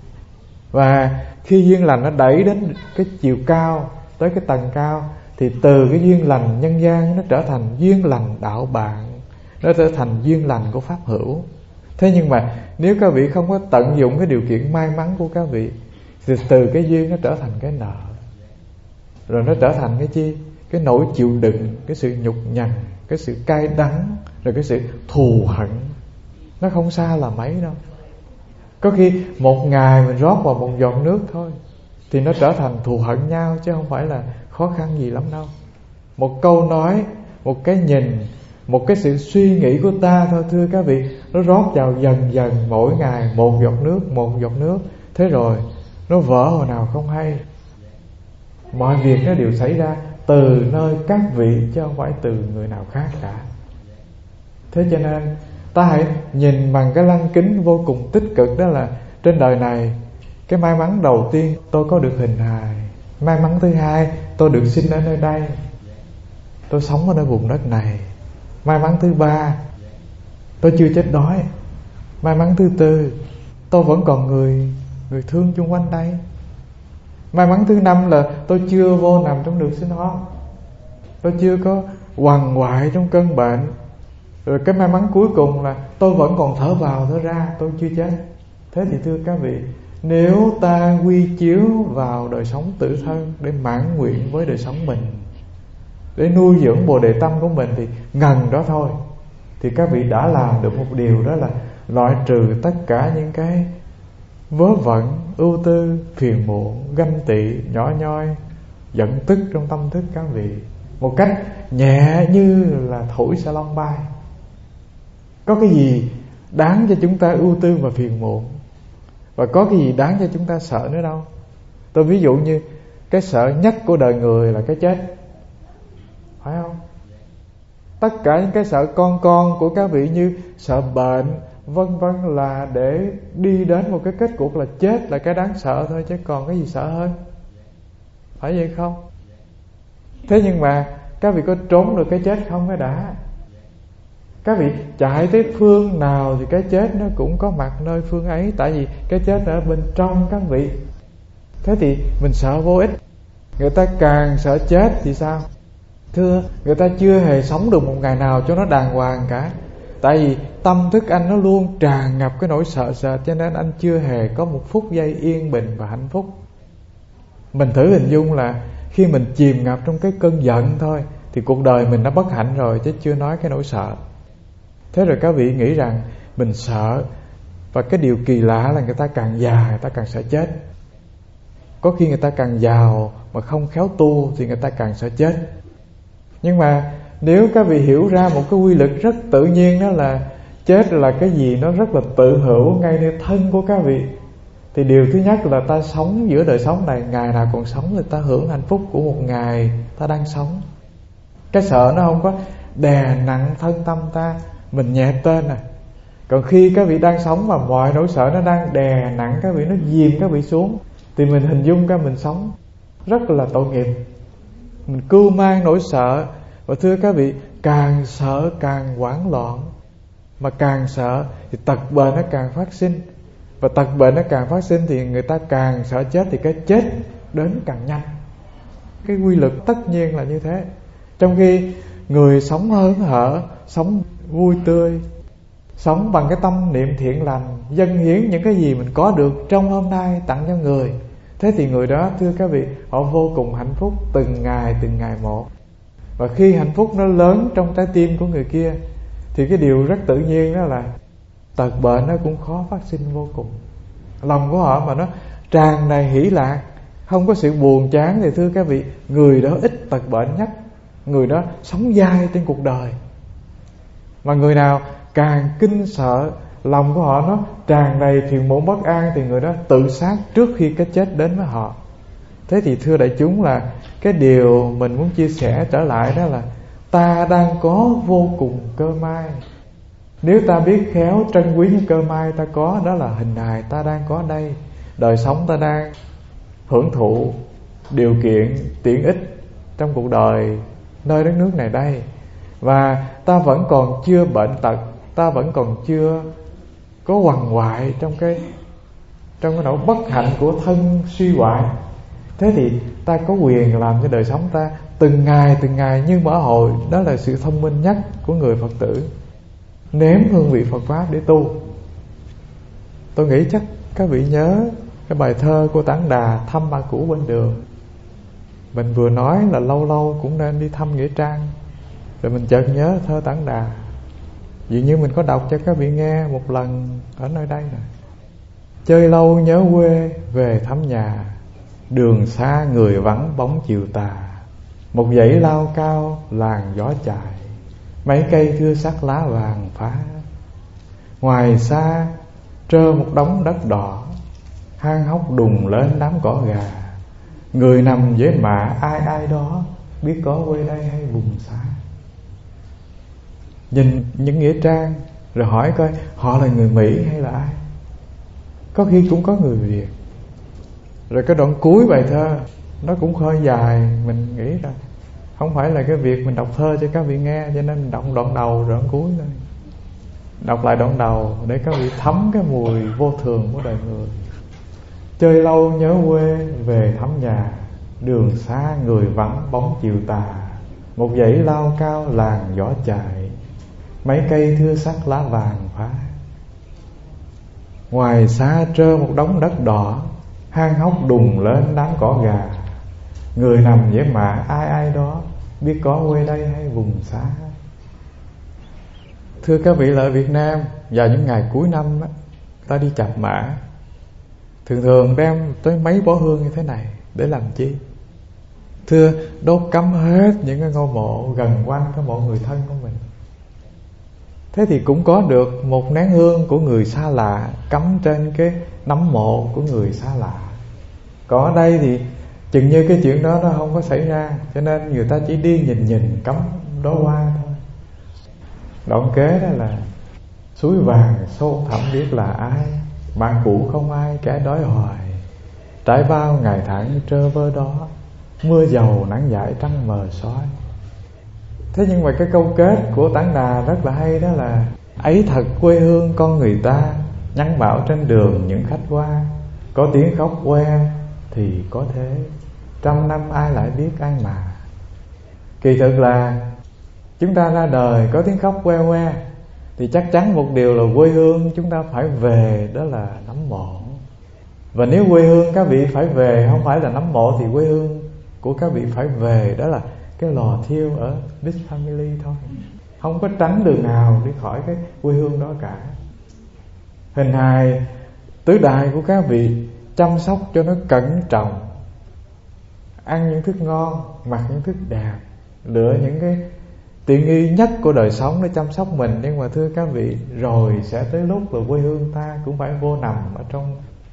S1: Và khi duyên lành nó đẩy đến cái chiều cao, tới cái tầng cao, thì từ cái duyên lành nhân gian nó trở thành duyên lành đạo bạn, nó trở thành duyên lành của pháp hữu. Thế nhưng mà nếu các vị không có tận dụng cái điều kiện may mắn của các vị, thì từ cái duyên nó trở thành cái nợ. Rồi nó trở thành cái chi? Cái nỗi chịu đựng, cái sự nhục nhằn, cái sự cay đắng, rồi cái sự thù hận. Nó không xa là mấy đâu. Có khi một ngày mình rót vào một giọt nước thôi thì nó trở thành thù hận nhau, chứ không phải là khó khăn gì lắm đâu. Một câu nói, một cái nhìn, một cái sự suy nghĩ của ta thôi thưa các vị, nó rót vào dần dần mỗi ngày một giọt nước, một giọt nước. Thế rồi nó vỡ hồi nào không hay. Mọi việc nó đều xảy ra từ nơi các vị, chứ không phải từ người nào khác cả. Thế cho nên ta hãy nhìn bằng cái lăng kính vô cùng tích cực, đó là trên đời này, cái may mắn đầu tiên tôi có được hình hài, may mắn thứ hai tôi được sinh ở nơi đây, tôi sống ở nơi vùng đất này, may mắn thứ ba tôi chưa chết đói, may mắn thứ tư tôi vẫn còn người người thương chung quanh đây, may mắn thứ năm là tôi chưa vô nằm trong đường sinh ho, tôi chưa có quằn quại trong cơn bệnh. Rồi cái may mắn cuối cùng là tôi vẫn còn thở vào thở ra, tôi chưa chết. Thế thì thưa các vị, nếu ta quy chiếu vào đời sống tự thân để mãn nguyện với đời sống mình, để nuôi dưỡng bồ đề tâm của mình, thì ngần đó thôi thì các vị đã làm được một điều, đó là loại trừ tất cả những cái vớ vẩn, ưu tư, phiền muộn, ganh tị, nhỏ nhoi, giận tức trong tâm thức các vị, một cách nhẹ như là thổi xà lông bay. Có cái gì đáng cho chúng ta ưu tư và phiền muộn, và có cái gì đáng cho chúng ta sợ nữa đâu. Tôi ví dụ như cái sợ nhất của đời người là cái chết, phải không? Tất cả những cái sợ con con của các vị như sợ bệnh vân vân là để đi đến một cái kết cục là chết là cái đáng sợ thôi, chứ còn cái gì sợ hơn, phải vậy không? Thế nhưng mà các vị có trốn được cái chết không cái đã? Các vị chạy tới phương nào thì cái chết nó cũng có mặt nơi phương ấy, tại vì cái chết ở bên trong các vị. Thế thì mình sợ vô ích. Người ta càng sợ chết thì sao? Thưa, người ta chưa hề sống được một ngày nào cho nó đàng hoàng cả. Tại vì tâm thức anh nó luôn tràn ngập cái nỗi sợ sệt, cho nên anh chưa hề có một phút giây yên bình và hạnh phúc. Mình thử hình dung là khi mình chìm ngập trong cái cơn giận thôi thì cuộc đời mình đã bất hạnh rồi, chứ chưa nói cái nỗi sợ. Thế rồi các vị nghĩ rằng mình sợ, và cái điều kỳ lạ là người ta càng già người ta càng sợ chết. Có khi người ta càng giàu mà không khéo tu thì người ta càng sợ chết. Nhưng mà nếu các vị hiểu ra một cái quy luật rất tự nhiên, đó là chết là cái gì nó rất là tự hữu ngay nơi thân của các vị, Thì điều thứ nhất là ta sống giữa đời sống này, ngày nào còn sống thì ta hưởng hạnh phúc của một ngày ta đang sống. Cái sợ nó không có đè nặng thân tâm ta, mình nhẹ tên à. Còn khi các vị đang sống mà mọi nỗi sợ nó đang đè nặng các vị, nó dìm các vị xuống, thì mình hình dung các mình sống rất là tội nghiệp. Mình cưu mang nỗi sợ. Và thưa các vị, càng sợ càng hoảng loạn, mà càng sợ thì tật bệnh nó càng phát sinh. Và tật bệnh nó càng phát sinh thì người ta càng sợ chết, thì cái chết đến càng nhanh. Cái quy luật tất nhiên là như thế. Trong khi người sống hớn hở, sống vui tươi, sống bằng cái tâm niệm thiện lành, dâng hiến những cái gì mình có được trong hôm nay tặng cho người, thế thì người đó, thưa các vị, họ vô cùng hạnh phúc từng ngày từng ngày một. Và khi hạnh phúc nó lớn trong trái tim của người kia, thì cái điều rất tự nhiên đó là tật bệnh nó cũng khó phát sinh vô cùng. Lòng của họ mà nó tràn đầy hỷ lạc, không có sự buồn chán, thì thưa các vị, người đó ít tật bệnh nhất, người đó sống dai trên cuộc đời. Mà người nào càng kinh sợ, lòng của họ nó tràn đầy phiền muộn bất an, thì người đó tự sát trước khi cái chết đến với họ. Thế thì thưa đại chúng, là cái điều mình muốn chia sẻ trở lại đó là ta đang có vô cùng cơ may. Nếu ta biết khéo trân quý những cơ may ta có, đó là hình hài ta đang có đây, đời sống ta đang hưởng thụ điều kiện tiện ích trong cuộc đời nơi đất nước này đây. Và ta vẫn còn chưa bệnh tật, ta vẫn còn chưa có quằn quại trong cái trong cái nỗi bất hạnh của thân suy hoại. Thế thì ta có quyền làm cho đời sống ta từng ngày từng ngày như mở hội. Đó là sự thông minh nhất của người Phật tử, nếm hương vị Phật Pháp để tu. Tôi nghĩ chắc các vị nhớ cái bài thơ của Tản Đà Thăm Bà Cũ Bên Đường. Mình vừa nói là lâu lâu cũng nên đi thăm nghĩa trang, rồi mình chợt nhớ thơ Tản Đà. Dường như mình có đọc cho các vị nghe một lần ở nơi đây nè. Chơi lâu nhớ quê, về thăm nhà, đường xa người vắng bóng chiều tà. Một dãy lao cao làng gió chài, mấy cây thưa sắc lá vàng phá. Ngoài xa trơ một đống đất đỏ, hang hốc đùng lên đám cỏ gà. Người nằm dưới mạ ai ai đó, biết có quê đây hay vùng xa. Nhìn những nghĩa trang rồi hỏi coi họ là người Mỹ hay là ai. Có khi cũng có người Việt. Rồi cái đoạn cuối bài thơ nó cũng hơi dài, mình nghĩ rằng không phải là cái việc mình đọc thơ cho các vị nghe, cho nên mình đọc đoạn đầu rồi đoạn cuối thôi. Đọc lại đoạn đầu để các vị thấm cái mùi vô thường của đời người. Chơi lâu nhớ quê, về thăm nhà, đường xa người vắng bóng chiều tà. Một dãy lao cao làng gió chài, mấy cây thưa sắc lá vàng phá. Ngoài xa trơ một đống đất đỏ, hang hốc đùng lên đám cỏ gà. Người nằm dưới mạ ai ai đó, biết có quê đây hay vùng xa. Thưa các vị, là ở Việt Nam vào những ngày cuối năm á, ta đi chập mã thường thường đem tới mấy bó hương như thế này để làm chi? Thưa, đốt cắm hết những cái ngôi mộ gần quanh cái mộ người thân của mình. Thế thì cũng có được một nén hương của người xa lạ cắm trên cái nấm mộ của người xa lạ. Còn ở đây thì chừng như cái chuyện đó nó không có xảy ra, cho nên người ta chỉ đi nhìn nhìn cắm đó hoa thôi. Đoạn kế đó là suối vàng sâu thẳm biết là ai, bạn cũ không ai kẻ đói hoài. Trải bao ngày tháng trơ vơ đó, mưa dầu nắng dãi trăng mờ soi. Thế nhưng mà cái câu kết của Tản Đà rất là hay, đó là ấy thật quê hương con người ta, nhắn bảo trên đường những khách qua. Có tiếng khóc que thì có thế, trăm năm ai lại biết ai mà. Kỳ thực là chúng ta ra đời có tiếng khóc que que thì chắc chắn một điều là quê hương chúng ta phải về, đó là nấm mộ. Và nếu quê hương các vị phải về không phải là nấm mộ, thì quê hương của các vị phải về, đó là cái lò thiêu ở Big Family thôi. Không có tránh đường nào đi khỏi cái quê hương đó cả. Hình hài tứ đại của các vị chăm sóc cho nó cẩn trọng, ăn những thức ngon, mặc những thức đẹp, lựa những cái tiện nghi nhất của đời sống để chăm sóc mình. Nhưng mà thưa các vị, rồi sẽ tới lúc là quê hương ta cũng phải vô nằm ở trong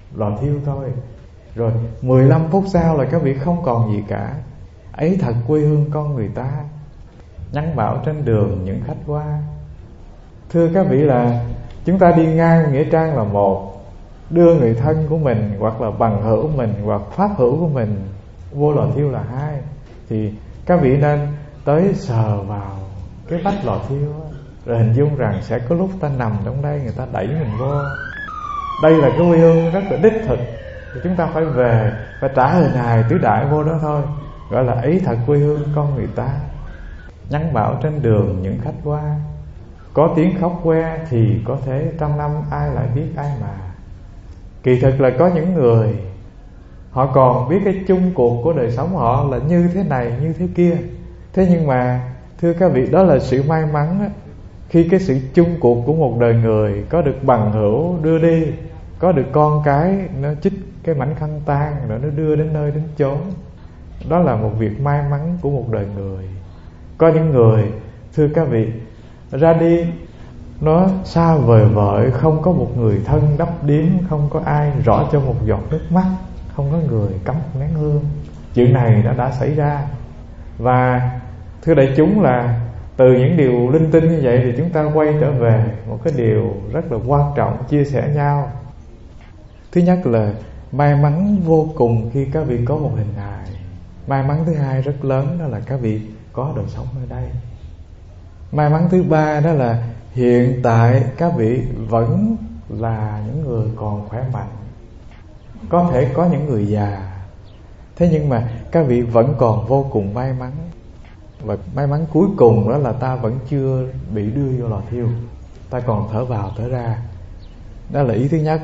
S1: lò thiêu thôi. Rồi mười lăm phút sau là các vị không còn gì cả. Ấy thật quê hương con người ta, nhắn bảo trên đường những khách qua. Thưa các vị, là chúng ta đi ngang nghĩa trang là một, đưa người thân của mình hoặc là bằng hữu mình hoặc pháp hữu của mình vô lò thiêu là hai. Thì các vị nên tới sờ vào cái vách lò thiêu đó, rồi hình dung rằng sẽ có lúc ta nằm trong đây, người ta đẩy mình vô. Đây là cái quê hương rất là đích thực, thì chúng ta phải về và trả hình hài tứ đại vô đó thôi. Gọi là ấy thật quê hương con người ta, nhắn bảo trên đường những khách qua. Có tiếng khóc que thì có thể trăm năm ai lại biết ai mà. Kỳ thực là có những người họ còn biết cái chung cuộc của đời sống họ là như thế này như thế kia. Thế nhưng mà thưa các vị, đó là sự may mắn đó. Khi cái sự chung cuộc của một đời người có được bằng hữu đưa đi, có được con cái nó chích cái mảnh khăn tang rồi nó đưa đến nơi đến chốn, đó là một việc may mắn của một đời người. Có những người thưa các vị ra đi nó xa vời vợi, không có một người thân đắp điếm, không có ai rõ cho một giọt nước mắt, không có người cắm một nén hương. Chuyện này nó đã xảy ra. Và thưa đại chúng, là từ những điều linh tinh như vậy thì chúng ta quay trở về một cái điều rất là quan trọng chia sẻ nhau. Thứ nhất là may mắn vô cùng khi các vị có một hình hài. May mắn thứ hai rất lớn đó là các vị có đời sống ở đây. May mắn thứ ba đó là hiện tại các vị vẫn là những người còn khỏe mạnh. Có thể có những người già, thế nhưng mà các vị vẫn còn vô cùng may mắn. Và may mắn cuối cùng đó là ta vẫn chưa bị đưa vô lò thiêu, ta còn thở vào thở ra. Đó là ý thứ nhất.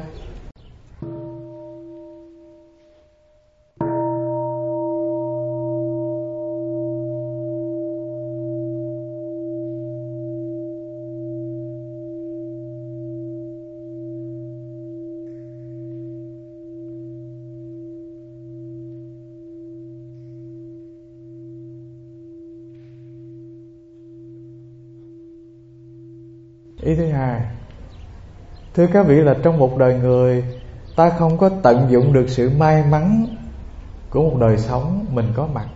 S1: Ý thứ hai, thưa các vị, là trong một đời người ta không có tận dụng được sự may mắn của một đời sống mình có mặt,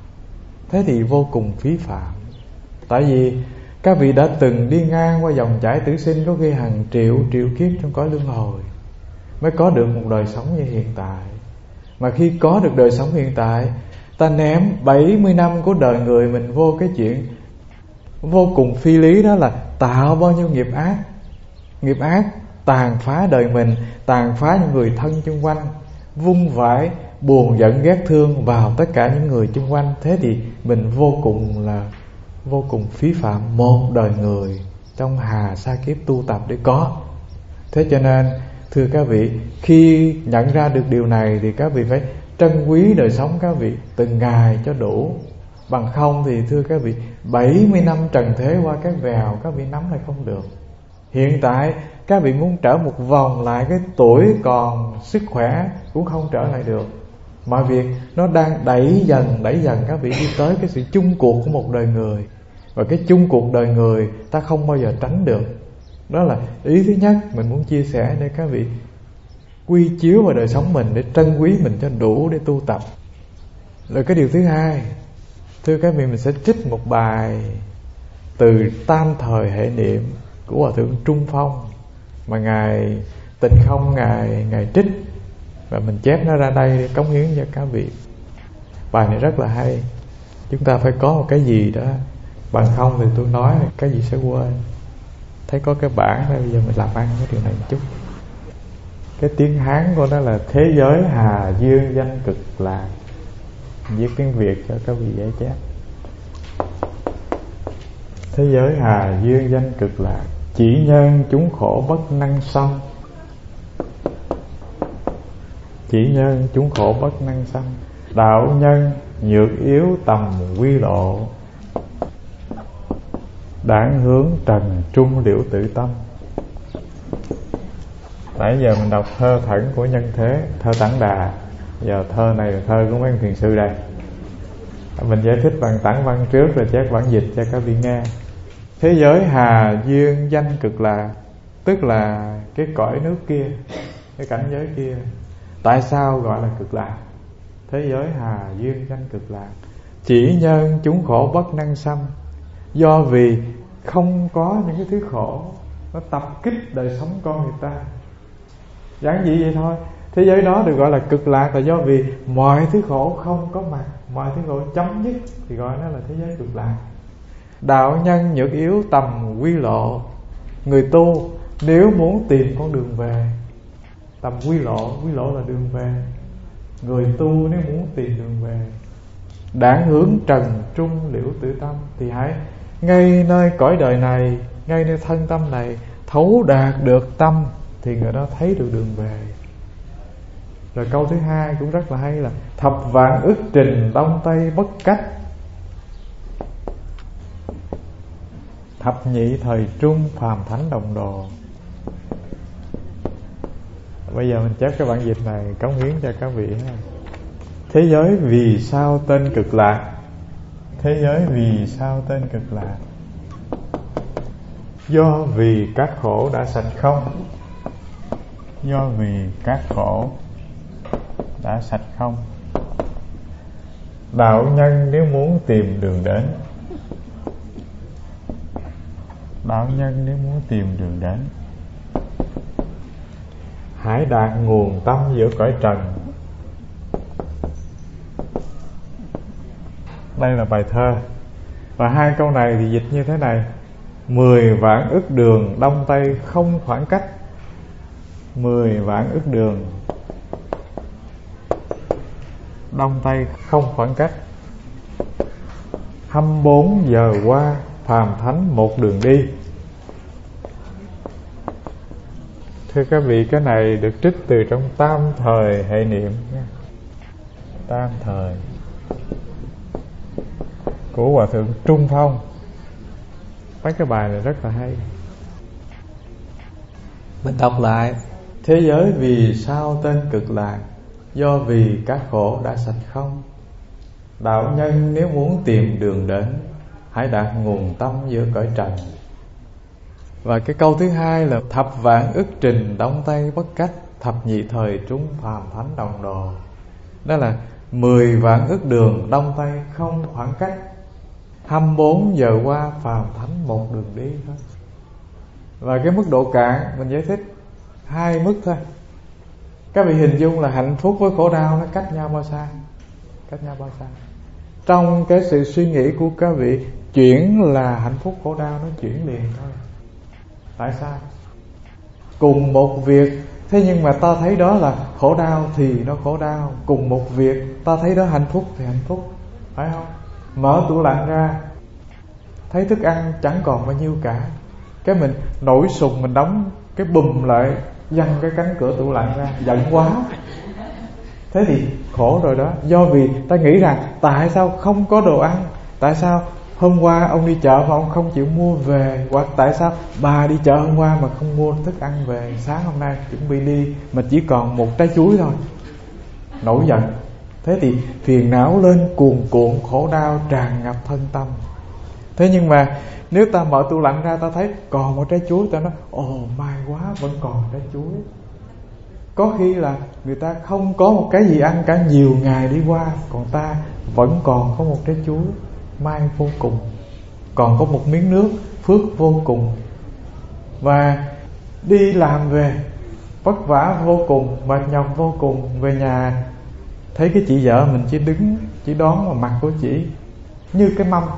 S1: thế thì vô cùng phí phạm. Tại vì các vị đã từng đi ngang qua dòng chảy tử sinh có khi hàng triệu triệu kiếp trong cõi luân hồi mới có được một đời sống như hiện tại. Mà khi có được đời sống hiện tại, ta ném bảy mươi năm của đời người mình vô cái chuyện vô cùng phi lý, đó là tạo bao nhiêu nghiệp ác. Nghiệp ác tàn phá đời mình, tàn phá những người thân chung quanh, vung vãi buồn giận ghét thương vào tất cả những người chung quanh. Thế thì mình vô cùng là vô cùng phí phạm một đời người trong hà sa kiếp tu tập để có. Thế cho nên thưa các vị, khi nhận ra được điều này thì các vị phải trân quý đời sống các vị từng ngày cho đủ. Bằng không thì thưa các vị, bảy mươi năm trần thế qua cái vèo các vị nắm lại không được. Hiện tại các vị muốn trở một vòng lại cái tuổi còn sức khỏe cũng không trở lại được. Mọi việc nó đang đẩy dần đẩy dần các vị đi tới cái sự chung cuộc của một đời người. Và cái chung cuộc đời người ta không bao giờ tránh được. Đó là ý thứ nhất mình muốn chia sẻ để các vị quy chiếu vào đời sống mình, để trân quý mình cho đủ để tu tập. Rồi cái điều thứ hai, thưa các vị, mình sẽ trích một bài từ Tam Thời Hệ Niệm của Hòa Thượng Trung Phong mà Ngài Tịnh Không Ngài, Ngài trích, và mình chép nó ra đây để cống hiến cho các vị. Bài này rất là hay. Chúng ta phải có một cái gì đó, bằng không thì tôi nói cái gì sẽ quên. Thấy có cái bản đây, bây giờ mình làm ăn cái điều này một chút. Cái tiếng Hán của nó là thế giới hà dương danh cực lạc. Viết tiếng Việt cho các vị dễ chép. Thế giới hà dương danh cực lạc, chỉ nhân chúng khổ bất năng sanh. Chỉ nhân chúng khổ bất năng sanh, đạo nhân nhược yếu tầm quy lộ. Đảng hướng trần trung liễu tự tâm. Nãy giờ mình đọc thơ thẩn của Nhân Thế, thơ Tản Đà. Giờ thơ này là thơ của mấy thiền sư đây. Mình giải thích bằng tản văn trước rồi chép bản dịch cho các vị nghe. Thế giới hà dương danh cực lạc, tức là cái cõi nước kia. cái cảnh giới kia. Tại sao gọi là cực lạc? Thế giới hà duyên danh cực lạc. Chỉ nhân chúng khổ bất năng sanh, do vì không có những cái thứ khổ nó tập kích đời sống con người ta. Giản dị vậy thôi. Thế giới đó được gọi là cực lạc là do vì mọi thứ khổ không có mặt, mọi thứ khổ chấm dứt, thì gọi nó là thế giới cực lạc. Đạo nhân nhược yếu tầm quy lộ. Người tu nếu muốn tìm con đường về, tầm quy lộ, quy lộ là đường về. Người tu nếu muốn tìm đường về, đảng hướng trần trung liễu tự tâm, thì hãy ngay nơi cõi đời này, ngay nơi thân tâm này thấu đạt được tâm, thì người đó thấy được đường về. Rồi câu thứ hai cũng rất là hay là thập vạn ức trình đông tây bất cách, thập nhị thời trung phàm thánh đồng đồ. Bây giờ mình chép cái bản dịch này cống hiến cho các vị ha. Thế giới vì sao tên cực lạc? Thế giới vì sao tên cực lạc? Do vì các khổ đã sạch không. Do vì các khổ đã sạch không. Đạo nhân nếu muốn tìm đường đến, đạo nhân nếu muốn tìm đường đến, hãy đạt nguồn tâm giữa cõi trần. Đây là bài thơ. Và hai câu này thì dịch như thế này: mười vạn ức đường đông tây không khoảng cách. Mười vạn ức đường đông tây không khoảng cách. Hăm bốn giờ qua phàm thánh một đường đi. Thưa các vị, cái này được trích từ trong Tam Thời Hệ Niệm. Tam Thời của Hòa Thượng Trung Phong. Mấy cái bài này rất là hay.
S2: Mình đọc lại.
S1: Thế giới vì sao tên cực lạc? Do vì các khổ đã sạch không. Đạo nhân nếu muốn tìm đường đến, hãy đạt nguồn tâm giữa cõi trần. Và cái câu thứ hai là thập vạn ức trình đông tây bất cách, thập nhị thời trung phàm thánh đồng đồ. Đó là mười vạn ức đường đông tây không khoảng cách, hăm bốn giờ qua phàm thánh một đường đi thôi. Và cái mức độ cạn mình giải thích hai mức thôi. Các vị hình dung là hạnh phúc với khổ đau nó cách nhau bao xa? Cách nhau bao xa? Trong cái sự suy nghĩ của các vị, chuyển là hạnh phúc khổ đau nó chuyển liền thôi. Tại sao? Cùng một việc, thế nhưng mà ta thấy đó là khổ đau thì nó khổ đau. Cùng một việc ta thấy đó hạnh phúc thì hạnh phúc, phải không? Mở tủ lạnh ra, thấy thức ăn chẳng còn bao nhiêu cả, cái mình nổi sùng, mình đóng cái bùm lại, văng cái cánh cửa tủ lạnh ra, giận quá. Thế thì khổ rồi đó. Do vì ta nghĩ rằng tại sao không có đồ ăn, tại sao hôm qua ông đi chợ mà ông không chịu mua về, hoặc tại sao bà đi chợ hôm qua mà không mua thức ăn về, sáng hôm nay chuẩn bị đi mà chỉ còn một trái chuối thôi, nổi giận. Thế thì phiền não lên cuồn cuộn, khổ đau tràn ngập thân tâm. Thế nhưng mà nếu ta mở tủ lạnh ra, ta thấy còn một trái chuối, ta nói ồ may quá, vẫn còn trái chuối. Có khi là người ta không có một cái gì ăn cả nhiều ngày đi qua, còn ta vẫn còn có một trái chuối, may vô cùng. Còn có một miếng nước, phước vô cùng. Và đi làm về vất vả vô cùng, mệt nhọc vô cùng, về nhà thấy cái chị vợ mình chỉ đứng, chỉ đón vào mặt của chị như cái mâm,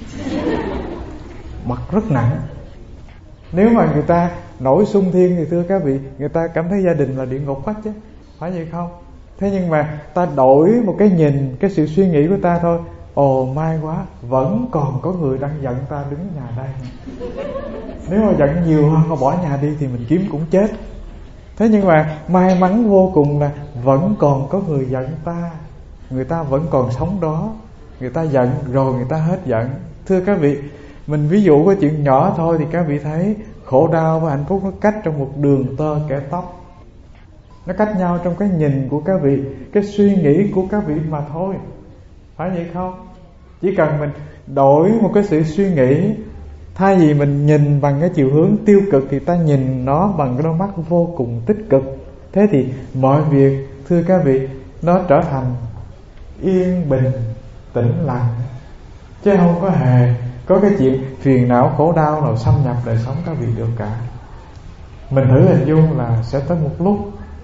S1: mặt rất nặng. Nếu mà người ta nổi xung thiên thì thưa các vị, người ta cảm thấy gia đình là địa ngục hết chứ, phải vậy không? Thế nhưng mà ta đổi một cái nhìn, cái sự suy nghĩ của ta thôi. Ồ may quá, vẫn còn có người đang giận ta đứng nhà đây. Nếu mà giận nhiều hơn mà bỏ nhà đi thì mình kiếm cũng chết. Thế nhưng mà may mắn vô cùng là vẫn còn có người giận ta, người ta vẫn còn sống đó. Người ta giận rồi người ta hết giận. Thưa các vị, mình ví dụ cái chuyện nhỏ thôi thì các vị thấy khổ đau và hạnh phúc nó cách trong một đường tơ kẻ tóc. Nó cách nhau trong cái nhìn của các vị, cái suy nghĩ của các vị mà thôi, phải vậy không? Chỉ cần mình đổi một cái sự suy nghĩ, thay vì mình nhìn bằng cái chiều hướng tiêu cực thì ta nhìn nó bằng cái đôi mắt vô cùng tích cực. Thế thì mọi việc, thưa các vị, nó trở thành yên bình, tĩnh lặng, chứ không có hề có cái chuyện phiền não khổ đau nào xâm nhập đời sống các vị được cả. Mình thử hình dung là sẽ tới một lúc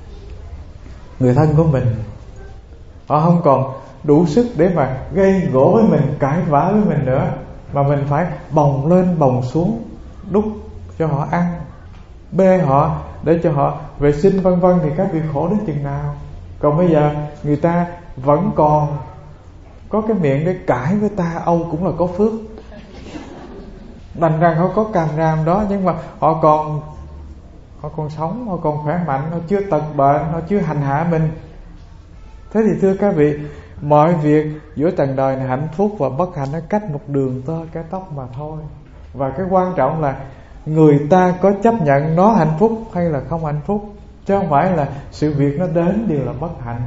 S1: người thân của mình họ không còn đủ sức để mà gây gổ với mình, cãi vã với mình nữa, mà mình phải bồng lên bồng xuống, đút cho họ ăn, bê họ để cho họ vệ sinh vân vân, thì các vị khổ đến chừng nào. Còn bây giờ người ta vẫn còn có cái miệng để cãi với ta, âu cũng là có phước. Đành rằng họ có càm ràm đó, nhưng mà họ còn họ còn sống, họ còn khỏe mạnh, họ chưa tật bệnh, họ chưa hành hạ mình. Thế thì thưa các vị, mọi việc giữa trần đời này, hạnh phúc và bất hạnh nó cách một đường tơ cái tóc mà thôi. Và cái quan trọng là người ta có chấp nhận nó hạnh phúc hay là không hạnh phúc, chứ không phải là sự việc nó đến đều là bất hạnh.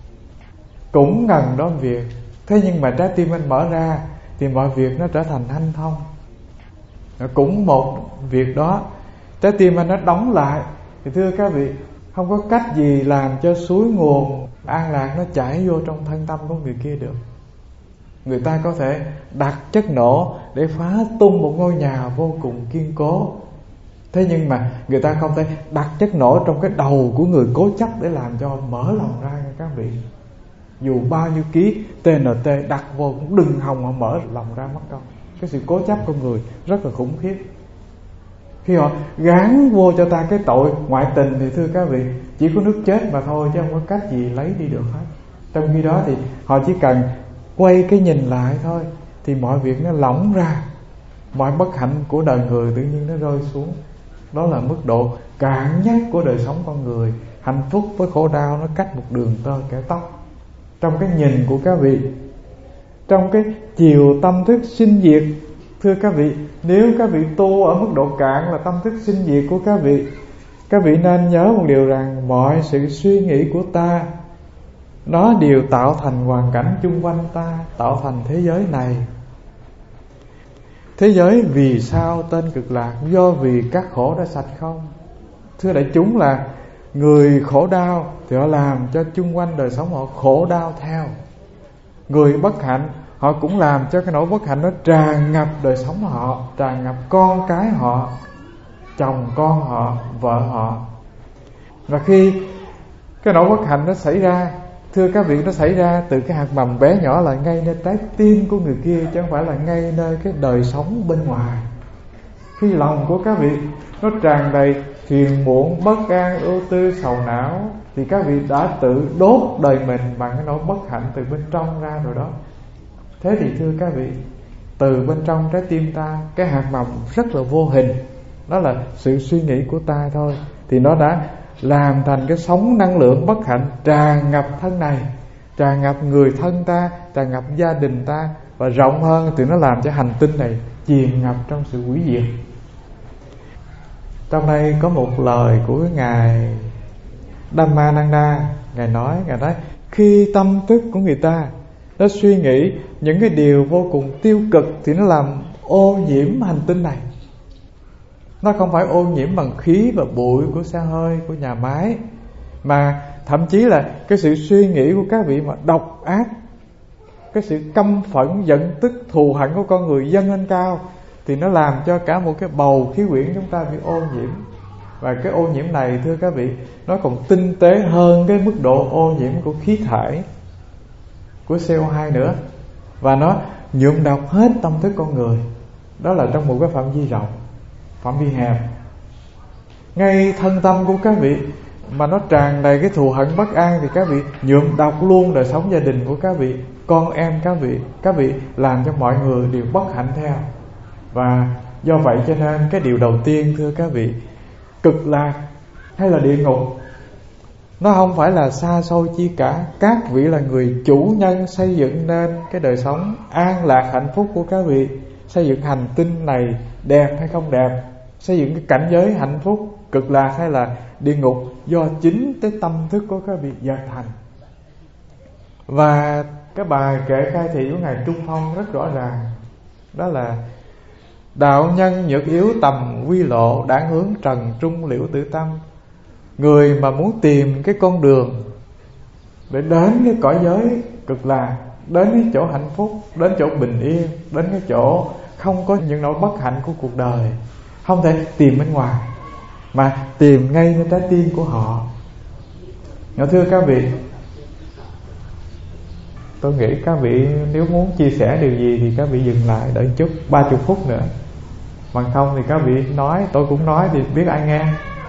S1: Cũng ngần đó việc, thế nhưng mà trái tim anh mở ra thì mọi việc nó trở thành hanh thông. Cũng một việc đó, trái tim anh nó đóng lại thì thưa các vị, không có cách gì làm cho suối nguồn an lạc nó chảy vô trong thân tâm của người kia được. Người ta có thể đặt chất nổ để phá tung một ngôi nhà vô cùng kiên cố, thế nhưng mà người ta không thể đặt chất nổ trong cái đầu của người cố chấp để làm cho mở lòng ra nha các vị. Dù bao nhiêu ký tê en tê đặt vô cũng đừng hòng họ mở lòng ra mất đâu. Cái sự cố chấp của người rất là khủng khiếp. Khi họ gán vô cho ta cái tội ngoại tình thì thưa các vị, chỉ có nước chết mà thôi, chứ không có cách gì lấy đi được hết. Trong khi đó thì họ chỉ cần quay cái nhìn lại thôi, thì mọi việc nó lỏng ra, mọi bất hạnh của đời người tự nhiên nó rơi xuống. Đó là mức độ cạn nhất của đời sống con người. Hạnh phúc với khổ đau nó cách một đường tơ kẻ tóc. Trong cái nhìn của các vị, trong cái chiều tâm thức sinh diệt, thưa các vị, nếu các vị tu ở mức độ cạn là tâm thức sinh diệt của các vị, các vị nên nhớ một điều rằng mọi sự suy nghĩ của ta nó đều tạo thành hoàn cảnh chung quanh ta, tạo thành thế giới này. Thế giới vì sao tên cực lạc? Do vì các khổ đã sạch không? Thưa đại chúng, là người khổ đau thì họ làm cho chung quanh đời sống họ khổ đau theo. Người bất hạnh họ cũng làm cho cái nỗi bất hạnh nó tràn ngập đời sống họ, tràn ngập con cái họ, chồng con họ, vợ họ. Và khi cái nỗi bất hạnh nó xảy ra, thưa các vị, nó xảy ra từ cái hạt mầm bé nhỏ là ngay nơi trái tim của người kia, chứ không phải là ngay nơi cái đời sống bên ngoài. Khi lòng của các vị nó tràn đầy phiền muộn, bất an, ưu tư, sầu não, thì các vị đã tự đốt đời mình bằng cái nỗi bất hạnh từ bên trong ra rồi đó. Thế thì thưa các vị, từ bên trong trái tim ta, cái hạt mầm rất là vô hình, đó là sự suy nghĩ của ta thôi, thì nó đã làm thành cái sóng năng lượng bất hạnh tràn ngập thân này, tràn ngập người thân ta, tràn ngập gia đình ta, và rộng hơn thì nó làm cho hành tinh này chìm ngập trong sự hủy diệt. Trong đây có một lời của Ngài Dhammananda. Ngài nói, Ngài nói khi tâm thức của người ta nó suy nghĩ những cái điều vô cùng tiêu cực thì nó làm ô nhiễm hành tinh này. Nó không phải ô nhiễm bằng khí và bụi của xe hơi, của nhà máy, mà thậm chí là cái sự suy nghĩ của các vị mà độc ác, cái sự căm phẫn, giận tức, thù hận của con người dâng lên cao, thì nó làm cho cả một cái bầu khí quyển chúng ta bị ô nhiễm. Và cái ô nhiễm này thưa các vị, nó còn tinh tế hơn cái mức độ ô nhiễm của khí thải, của xê o hai nữa. Và nó nhuộm độc hết tâm thức con người. Đó là trong một cái phạm vi rộng, phạm vi hẹp. Ngay thân tâm của các vị mà nó tràn đầy cái thù hận bất an, thì các vị nhuộm độc luôn đời sống gia đình của các vị, con em các vị. Các vị làm cho mọi người đều bất hạnh theo. Và do vậy cho nên cái điều đầu tiên thưa các vị, cực lạc hay là địa ngục, nó không phải là xa xôi chi cả. Các vị là người chủ nhân xây dựng nên cái đời sống an lạc hạnh phúc của các vị. Xây dựng hành tinh này đẹp hay không đẹp, xây dựng cái cảnh giới hạnh phúc, cực lạc hay là địa ngục, do chính cái tâm thức của các vị dệt thành. Và cái bài kệ khai thị của Ngài Trung Phong rất rõ ràng, đó là đạo nhân nhược yếu tầm quy lộ, đảng hướng trần trung liễu tự tâm. người mà muốn tìm cái con đường để đến cái cõi giới cực lạc, đến cái chỗ hạnh phúc, đến chỗ bình yên, đến cái chỗ không có những nỗi bất hạnh của cuộc đời, không thể tìm bên ngoài mà tìm ngay nơi trái tim của họ. Nhỏ thưa các vị, tôi nghĩ các vị nếu muốn chia sẻ điều gì thì các vị dừng lại đợi chút, ba chục phút nữa. Bằng không thì các vị nói, tôi cũng nói thì biết ai nghe.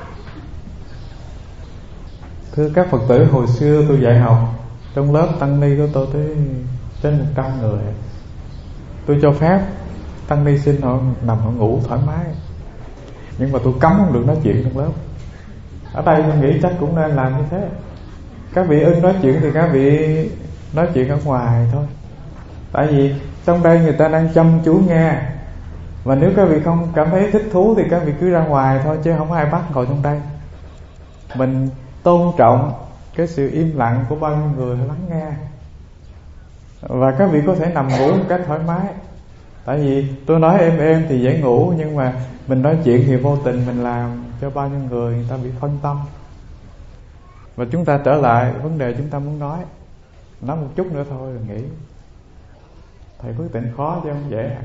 S1: Thưa các Phật tử, hồi xưa tôi dạy học, trong lớp tăng ni của tôi tới trên một trăm người. Tôi cho phép tăng ni xin họ nằm họ ngủ thoải mái, nhưng mà tôi cấm không được nói chuyện trong lớp. Ở đây tôi nghĩ chắc cũng nên làm như thế. Các vị ưng nói chuyện thì các vị nói chuyện ở ngoài thôi. Tại vì trong đây người ta đang chăm chú nghe. Và nếu các vị không cảm thấy thích thú thì các vị cứ ra ngoài thôi, chứ không ai bắt ngồi trong đây. Mình tôn trọng cái sự im lặng của bao nhiêu người lắng nghe. Và các vị có thể nằm ngủ một cách thoải mái. Tại vì tôi nói êm êm thì dễ ngủ, nhưng mà mình nói chuyện thì vô tình mình làm cho bao nhiêu người người ta bị phân tâm. Và chúng ta trở lại vấn đề chúng ta muốn nói. Nói một chút nữa thôi rồi nghỉ. Thầy quyết định khó chứ không dễ.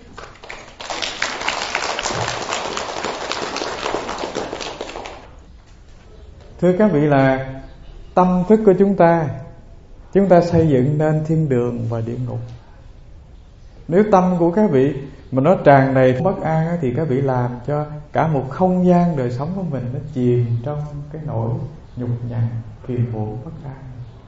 S1: Thưa các vị, là tâm thức của chúng ta, chúng ta xây dựng nên thiên đường và địa ngục. Nếu tâm của các vị mà nó tràn đầy bất an thì các vị làm cho cả một không gian đời sống của mình nó chìm trong cái nỗi nhục nhằn, phiền muộn, bất an.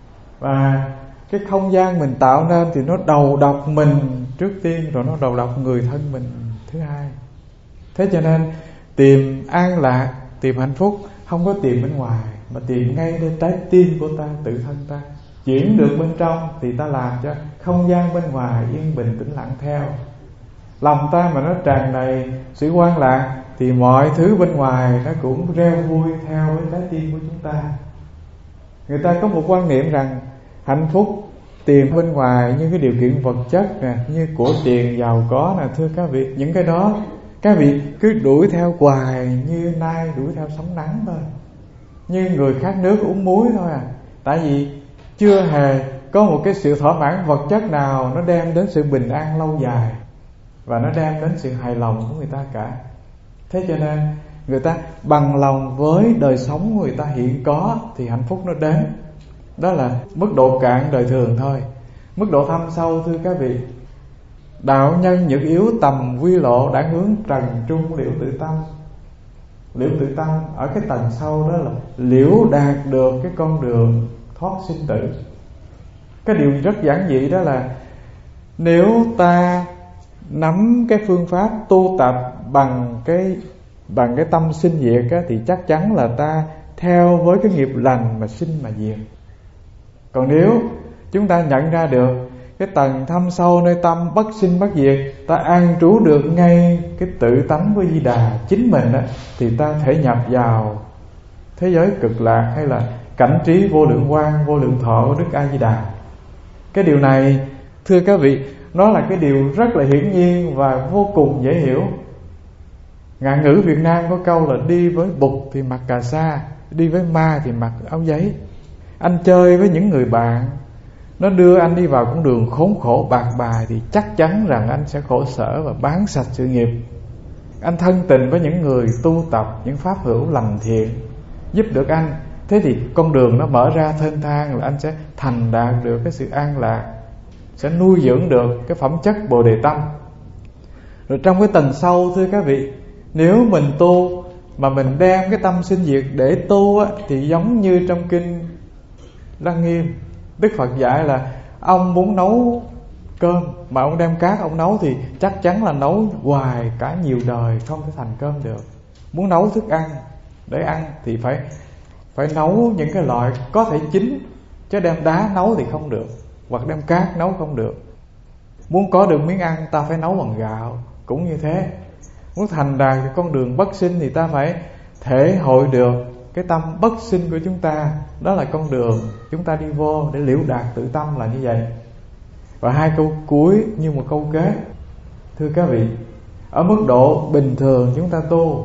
S1: Và cái không gian mình tạo nên thì nó đầu độc mình trước tiên, rồi nó đầu độc người thân mình thứ hai. Thế cho nên tìm an lạc, tìm hạnh phúc không có tìm bên ngoài, mà tìm ngay nơi trái tim của ta, tự thân ta. Chuyển được bên trong thì ta làm cho không gian bên ngoài yên bình tĩnh lặng theo. Lòng ta mà nó tràn đầy sự hoan lạc thì mọi thứ bên ngoài nó cũng reo vui theo với trái tim của chúng ta. Người ta có một quan niệm rằng hạnh phúc tìm bên ngoài như cái điều kiện vật chất nè, như của tiền giàu có nè. Thưa các vị, những cái đó các vị cứ đuổi theo hoài như nai đuổi theo sóng nắng thôi, như người khát nước uống muối thôi à. Tại vì chưa hề có một cái sự thỏa mãn vật chất nào nó đem đến sự bình an lâu dài và nó đem đến sự hài lòng của người ta cả. Thế cho nên người ta bằng lòng với đời sống của người ta hiện có thì hạnh phúc nó đến. Đó là mức độ cạn đời thường thôi. Mức độ thâm sâu, thưa các vị, đạo nhân nhược yếu tầm quy lộ, đã hướng trần trung liễu tự tâm. Liễu tự tâm ở cái tầng sâu đó là liễu đạt được cái con đường thoát sinh tử. Cái điều rất giản dị đó là nếu ta nắm cái phương pháp tu tập bằng cái bằng cái tâm sinh diệt á, thì chắc chắn là ta theo với cái nghiệp lành mà sinh mà diệt. Còn nếu chúng ta nhận ra được cái tầng thâm sâu nơi tâm bất sinh bất diệt, ta an trú được ngay cái tự tánh của Di Đà chính mình á, thì ta thể nhập vào thế giới cực lạc hay là cảnh trí vô lượng quang, vô lượng thọ của Đức A Di Đà. Cái điều này, thưa các vị, nó là cái điều rất là hiển nhiên và vô cùng dễ hiểu. Ngạn ngữ Việt Nam có câu là đi với Bụt thì mặc cà sa, đi với ma thì mặc áo giấy. Anh chơi với những người bạn nó đưa anh đi vào con đường khốn khổ bạc bài thì chắc chắn rằng anh sẽ khổ sở và bán sạch sự nghiệp. Anh thân tình với những người tu tập, những pháp hữu lành thiện giúp được anh, thế thì con đường nó mở ra thênh thang, là anh sẽ thành đạt được cái sự an lạc, sẽ nuôi dưỡng được cái phẩm chất Bồ Đề Tâm. Rồi trong cái tầng sâu, thưa các vị, nếu mình tu mà mình đem cái tâm sinh diệt để tu á, thì giống như trong kinh Lăng Nghiêm, Đức Phật dạy là ông muốn nấu cơm mà ông đem cát ông nấu thì chắc chắn là nấu hoài cả nhiều đời không thể thành cơm được. Muốn nấu thức ăn để ăn thì phải phải nấu những cái loại có thể chín, chứ đem đá nấu thì không được, hoặc đem cát nấu không được. Muốn có được miếng ăn ta phải nấu bằng gạo, cũng như thế. Muốn thành đạt cái con đường bất sinh thì ta phải thể hội được cái tâm bất sinh của chúng ta. Đó là con đường chúng ta đi vô để liễu đạt tự tâm là như vậy. Và hai câu cuối như một câu kết. Thưa các vị, ở mức độ bình thường chúng ta tu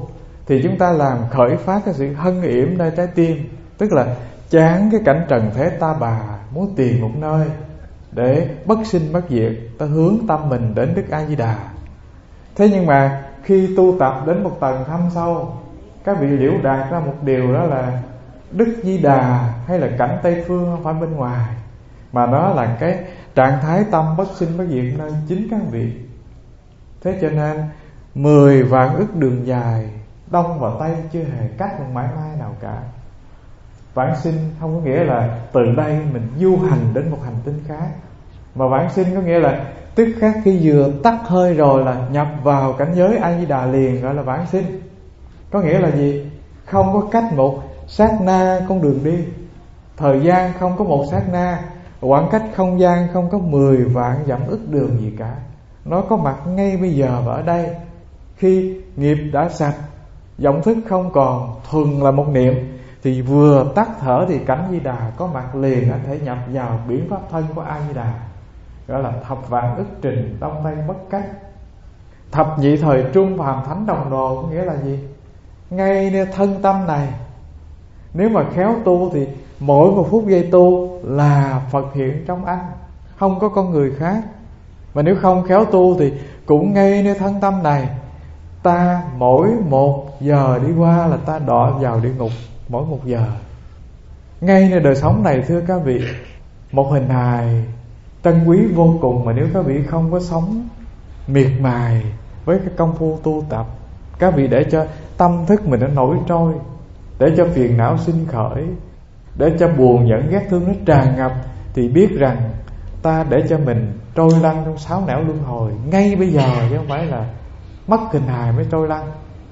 S1: thì chúng ta làm khởi phát cái sự hân yểm nơi trái tim, tức là chán cái cảnh trần thế ta bà, muốn tìm một nơi để bất sinh bất diệt, ta hướng tâm mình đến Đức A Di Đà. Thế nhưng mà khi tu tập đến một tầng thâm sâu, các vị liễu đạt ra một điều, đó là Đức Di Đà hay là cảnh Tây Phương không phải bên ngoài, mà nó là cái trạng thái tâm bất sinh bất diệt nơi chính các vị. Thế cho nên mười vạn ức đường dài, đông và tây chưa hề cách một mãi may nào cả. Vãng sinh không có nghĩa là từ đây mình du hành đến một hành tinh khác, mà vãng sinh có nghĩa là tức khắc khi vừa tắt hơi rồi là nhập vào cảnh giới A Di Đà liền, gọi là vãng sinh. Có nghĩa là gì? Không có cách một sát na con đường đi, thời gian không có một sát na, khoảng cách không gian không có mười vạn dặm ức đường gì cả. Nó có mặt ngay bây giờ và ở đây. Khi nghiệp đã sạch, vọng thức không còn, thuần là một niệm, thì vừa tắt thở thì cảnh Di Đà có mặt liền, anh thể nhập vào biển pháp thân của A Di Đà, gọi là thập vạn ức trình đông tây bất cách. Thập nhị thời trung phàm thánh đồng đồ có nghĩa là gì? Ngay nơi thân tâm này, nếu mà khéo tu thì mỗi một phút giây tu là Phật hiện trong anh, không có con người khác. Mà nếu không khéo tu thì cũng ngay nơi thân tâm này, ta mỗi một giờ đi qua là ta đọa vào địa ngục mỗi một giờ. Ngay nơi đời sống này thưa các vị, một hình hài trân quý vô cùng, mà nếu các vị không có sống miệt mài với cái công phu tu tập, các vị để cho tâm thức mình nó nổi trôi, để cho phiền não sinh khởi, để cho buồn giận ghét thương nó tràn ngập, thì biết rằng ta để cho mình trôi lăn trong sáu nẻo luân hồi ngay bây giờ, chứ không phải là mất hình hài mới trôi lăn.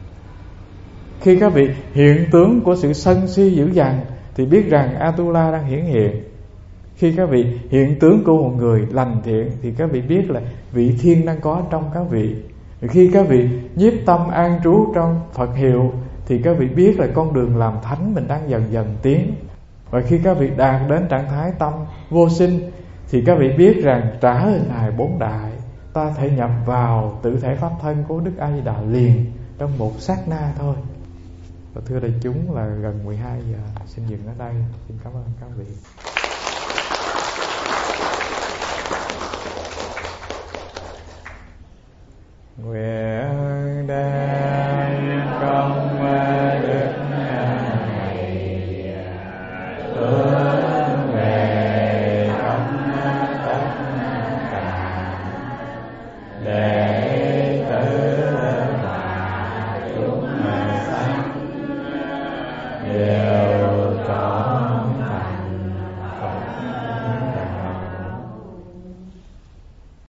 S1: Khi các vị hiện tướng của sự sân si dữ dằn thì biết rằng Atula đang hiển hiện. Khi các vị hiện tướng của một người lành thiện thì các vị biết là vị thiên đang có trong các vị. Khi các vị nhiếp tâm an trú trong Phật hiệu thì các vị biết là con đường làm thánh mình đang dần dần tiến. Và khi các vị đạt đến trạng thái tâm vô sinh thì các vị biết rằng trả hình hài bốn đại, ta thể nhập vào tự thể pháp thân của Đức A Di Đà liền trong một sát na thôi. Và thưa đại chúng là gần mười hai giờ, xin dừng ở đây. Xin cảm ơn các vị. Nguyện đem công đức này hướng về khắp tất cả để